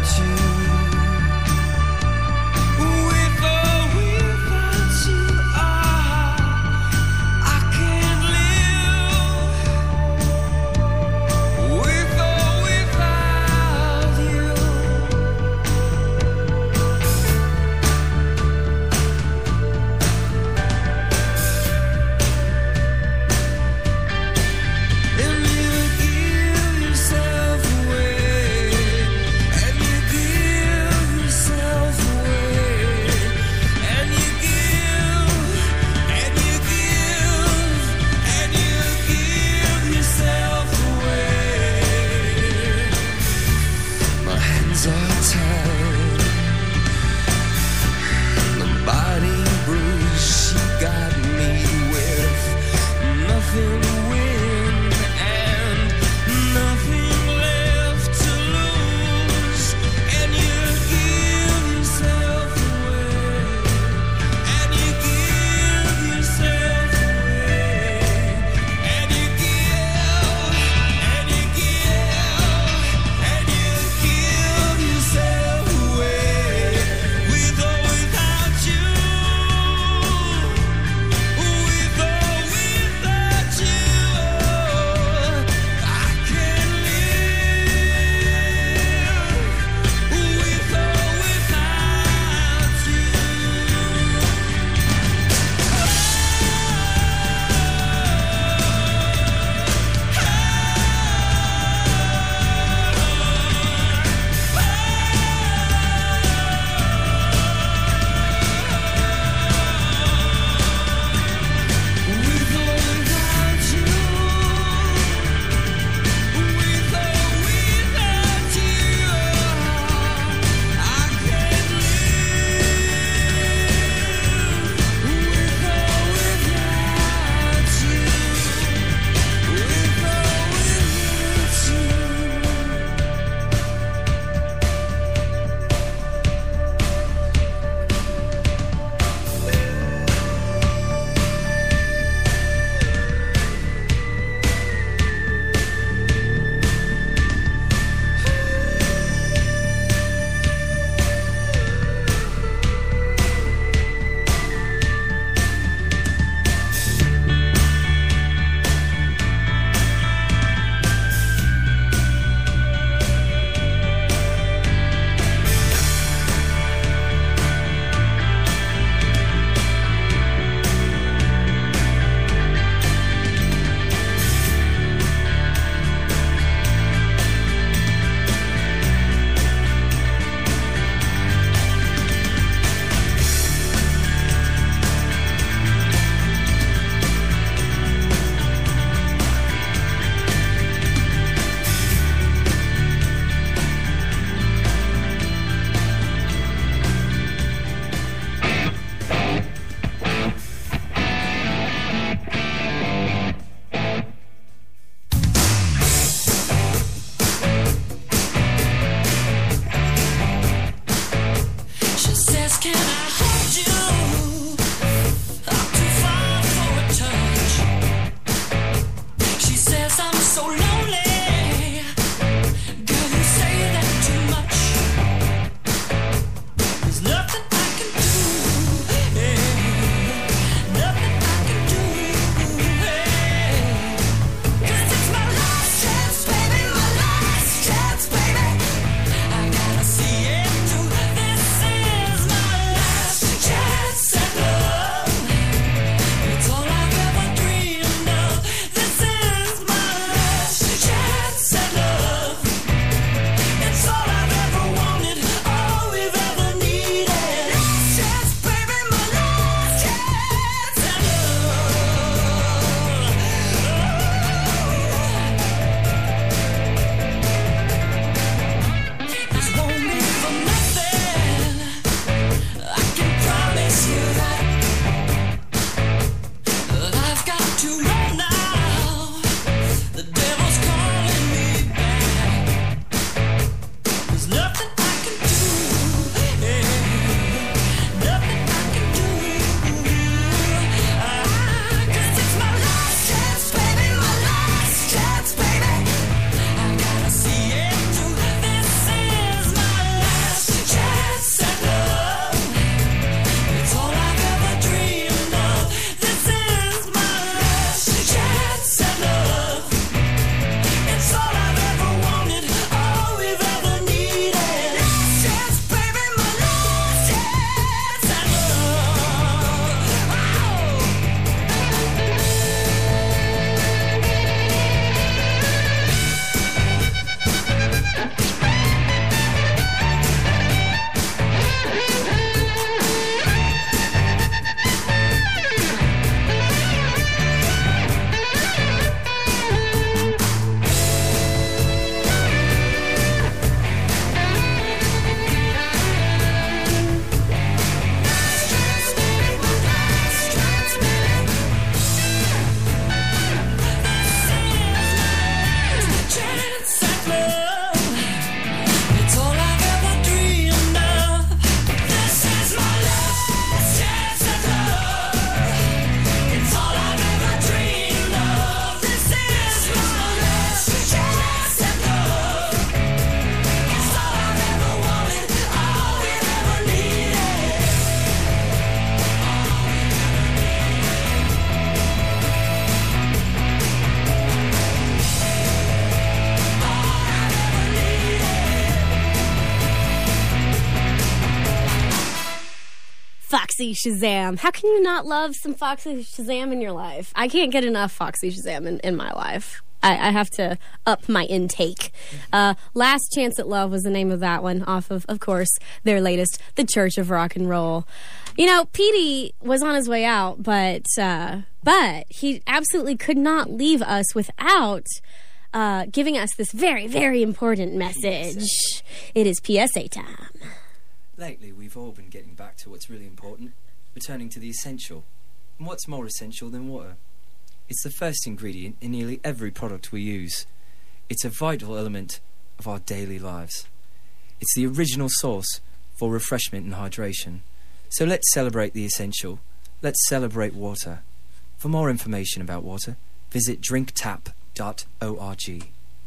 Foxy Shazam. How can you not love some Foxy Shazam in your life? I can't get enough Foxy Shazam in, in my life. I, I have to up my intake. Uh, Last Chance at Love was the name of that one, off of, of course, their latest, The Church of Rock and Roll. You know, Petey was on his way out, but uh, but he absolutely could not leave us without uh, giving us this very, very important message. It is P S A time. Lately, we've all been getting back to what's really important, returning to the essential. And what's more essential than water? It's the first ingredient in nearly every product we use. It's a vital element of our daily lives. It's the original source for refreshment and hydration. So let's celebrate the essential. Let's celebrate water. For more information about water, visit drink tap dot org.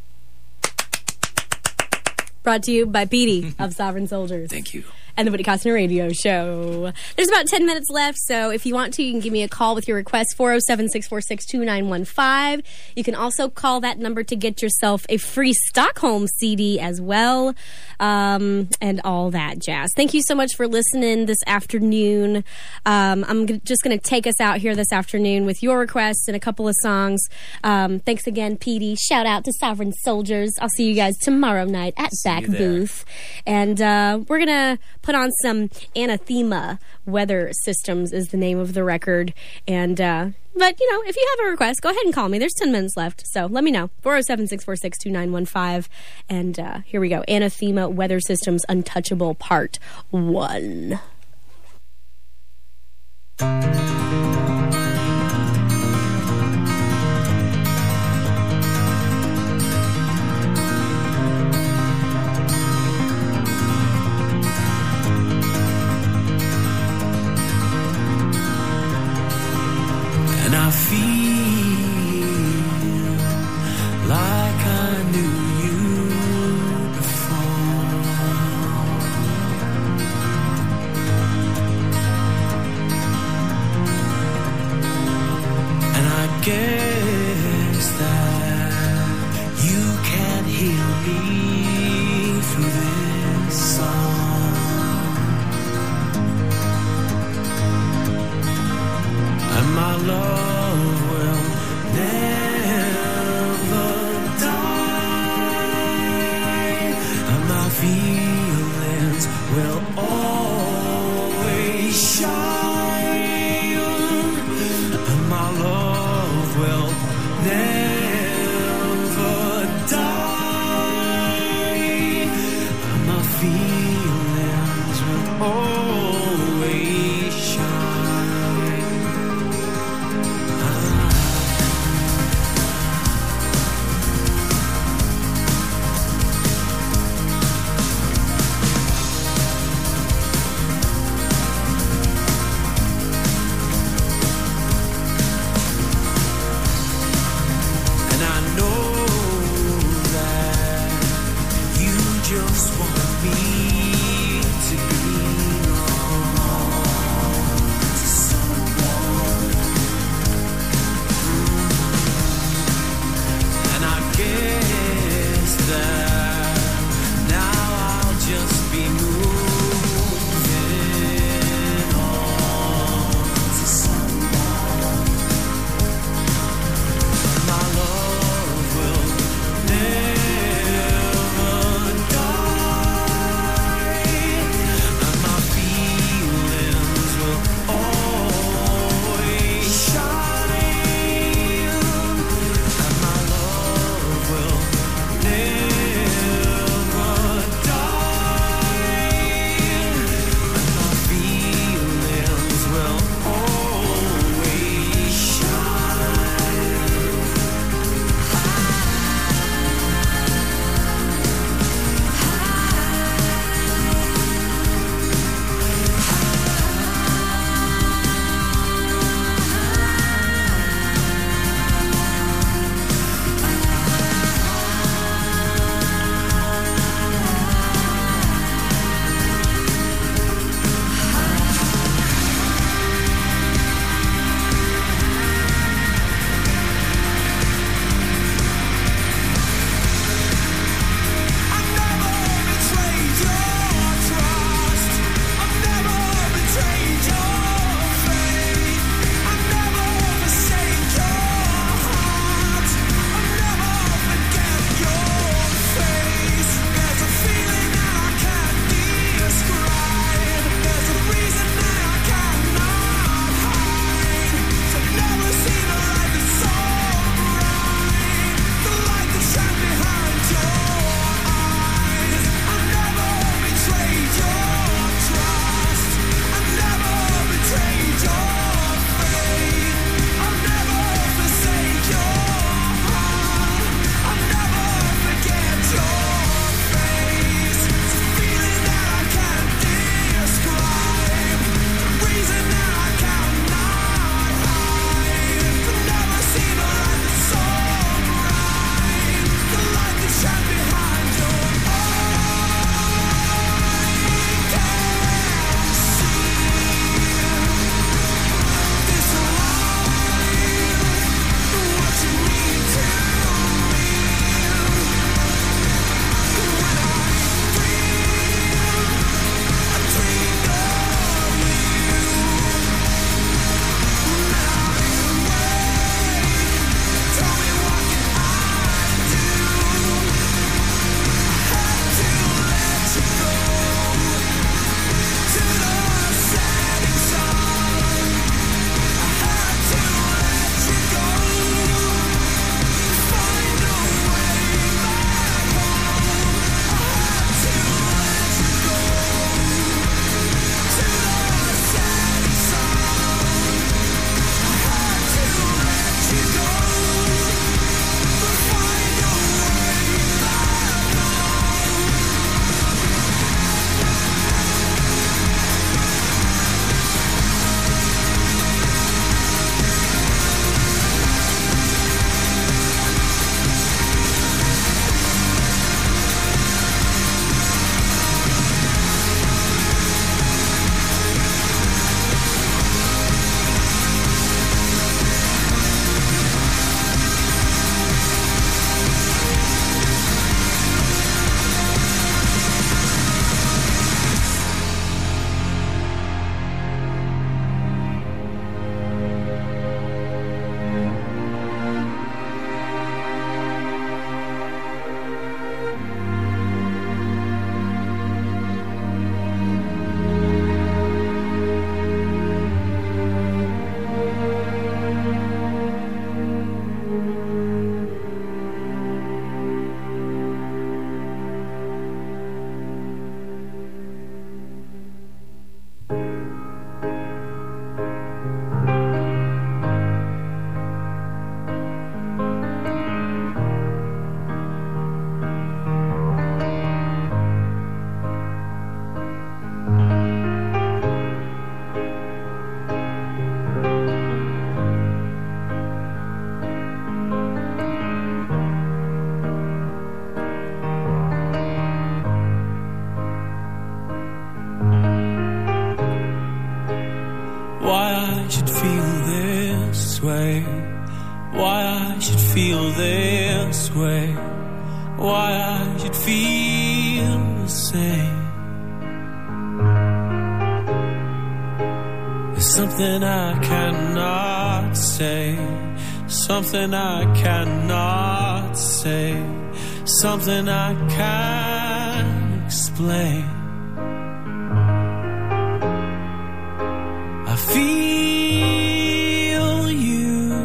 Brought to you by Petey of Sovereign Soldiers. Thank you. And the Woody Costner Radio Show. There's about ten minutes left, so if you want to, you can give me a call with your request, four oh seven, six four six, two nine one five. You can also call that number to get yourself a free Stockholm C D as well, um, and all that jazz. Thank you so much for listening this afternoon. Um, I'm g- just going to take us out here this afternoon with your requests and a couple of songs. Um, thanks again, Petey. Shout out to Sovereign Soldiers. I'll see you guys tomorrow night at See Back you there. Booth. And uh, we're going to put on some Anathema. Weather Systems is the name of the record. And, uh, but, you know, if you have a request, go ahead and call me. There's ten minutes left. So let me know. four oh seven, six four six, two nine one five. And uh, here we go. Anathema, Weather Systems, Untouchable, Part one. And I feel like I knew you before. And I guess that you can hear me through this song. And my love will never die, and my feelings will always shine, and my love will never die, and my feelings will always shine. should feel this way, why I should feel this way, why I should feel the same. There's something I cannot say, something I cannot say, something I can't explain. I feel you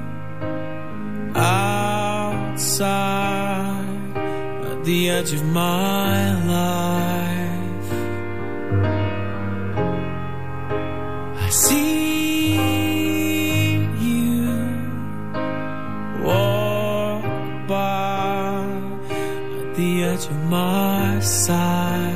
outside at the edge of my life. I see you walk by at the edge of my side.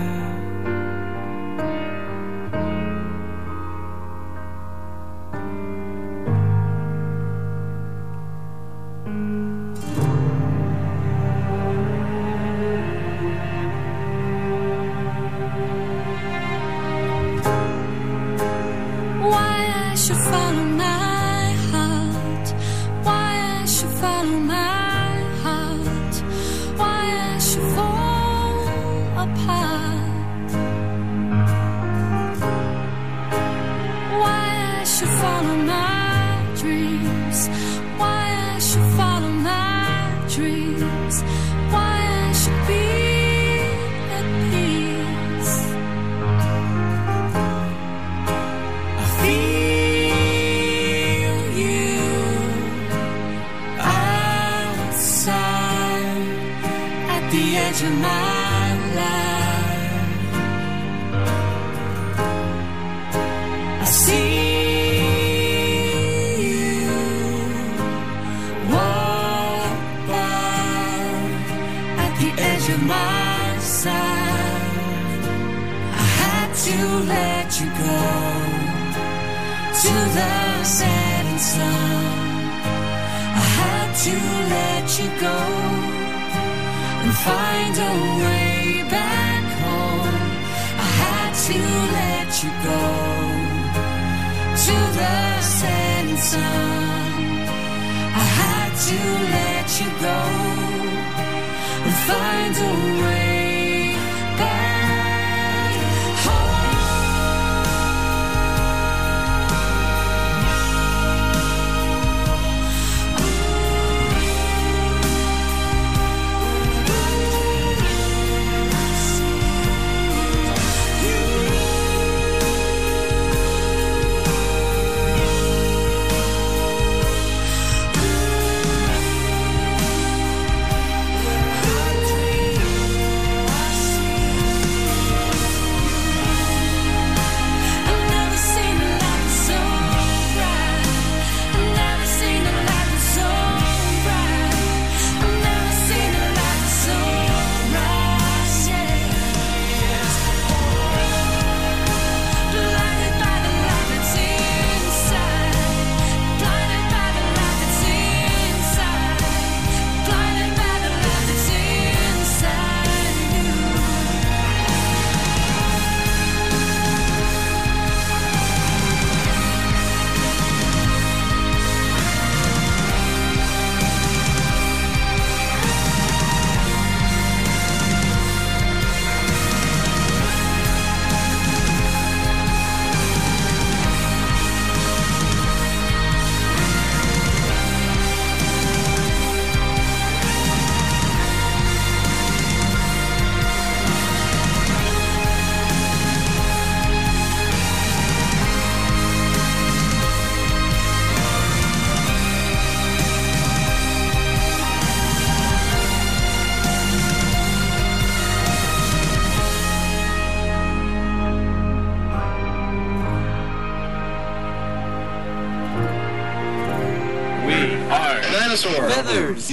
Dinosaur. Feathers.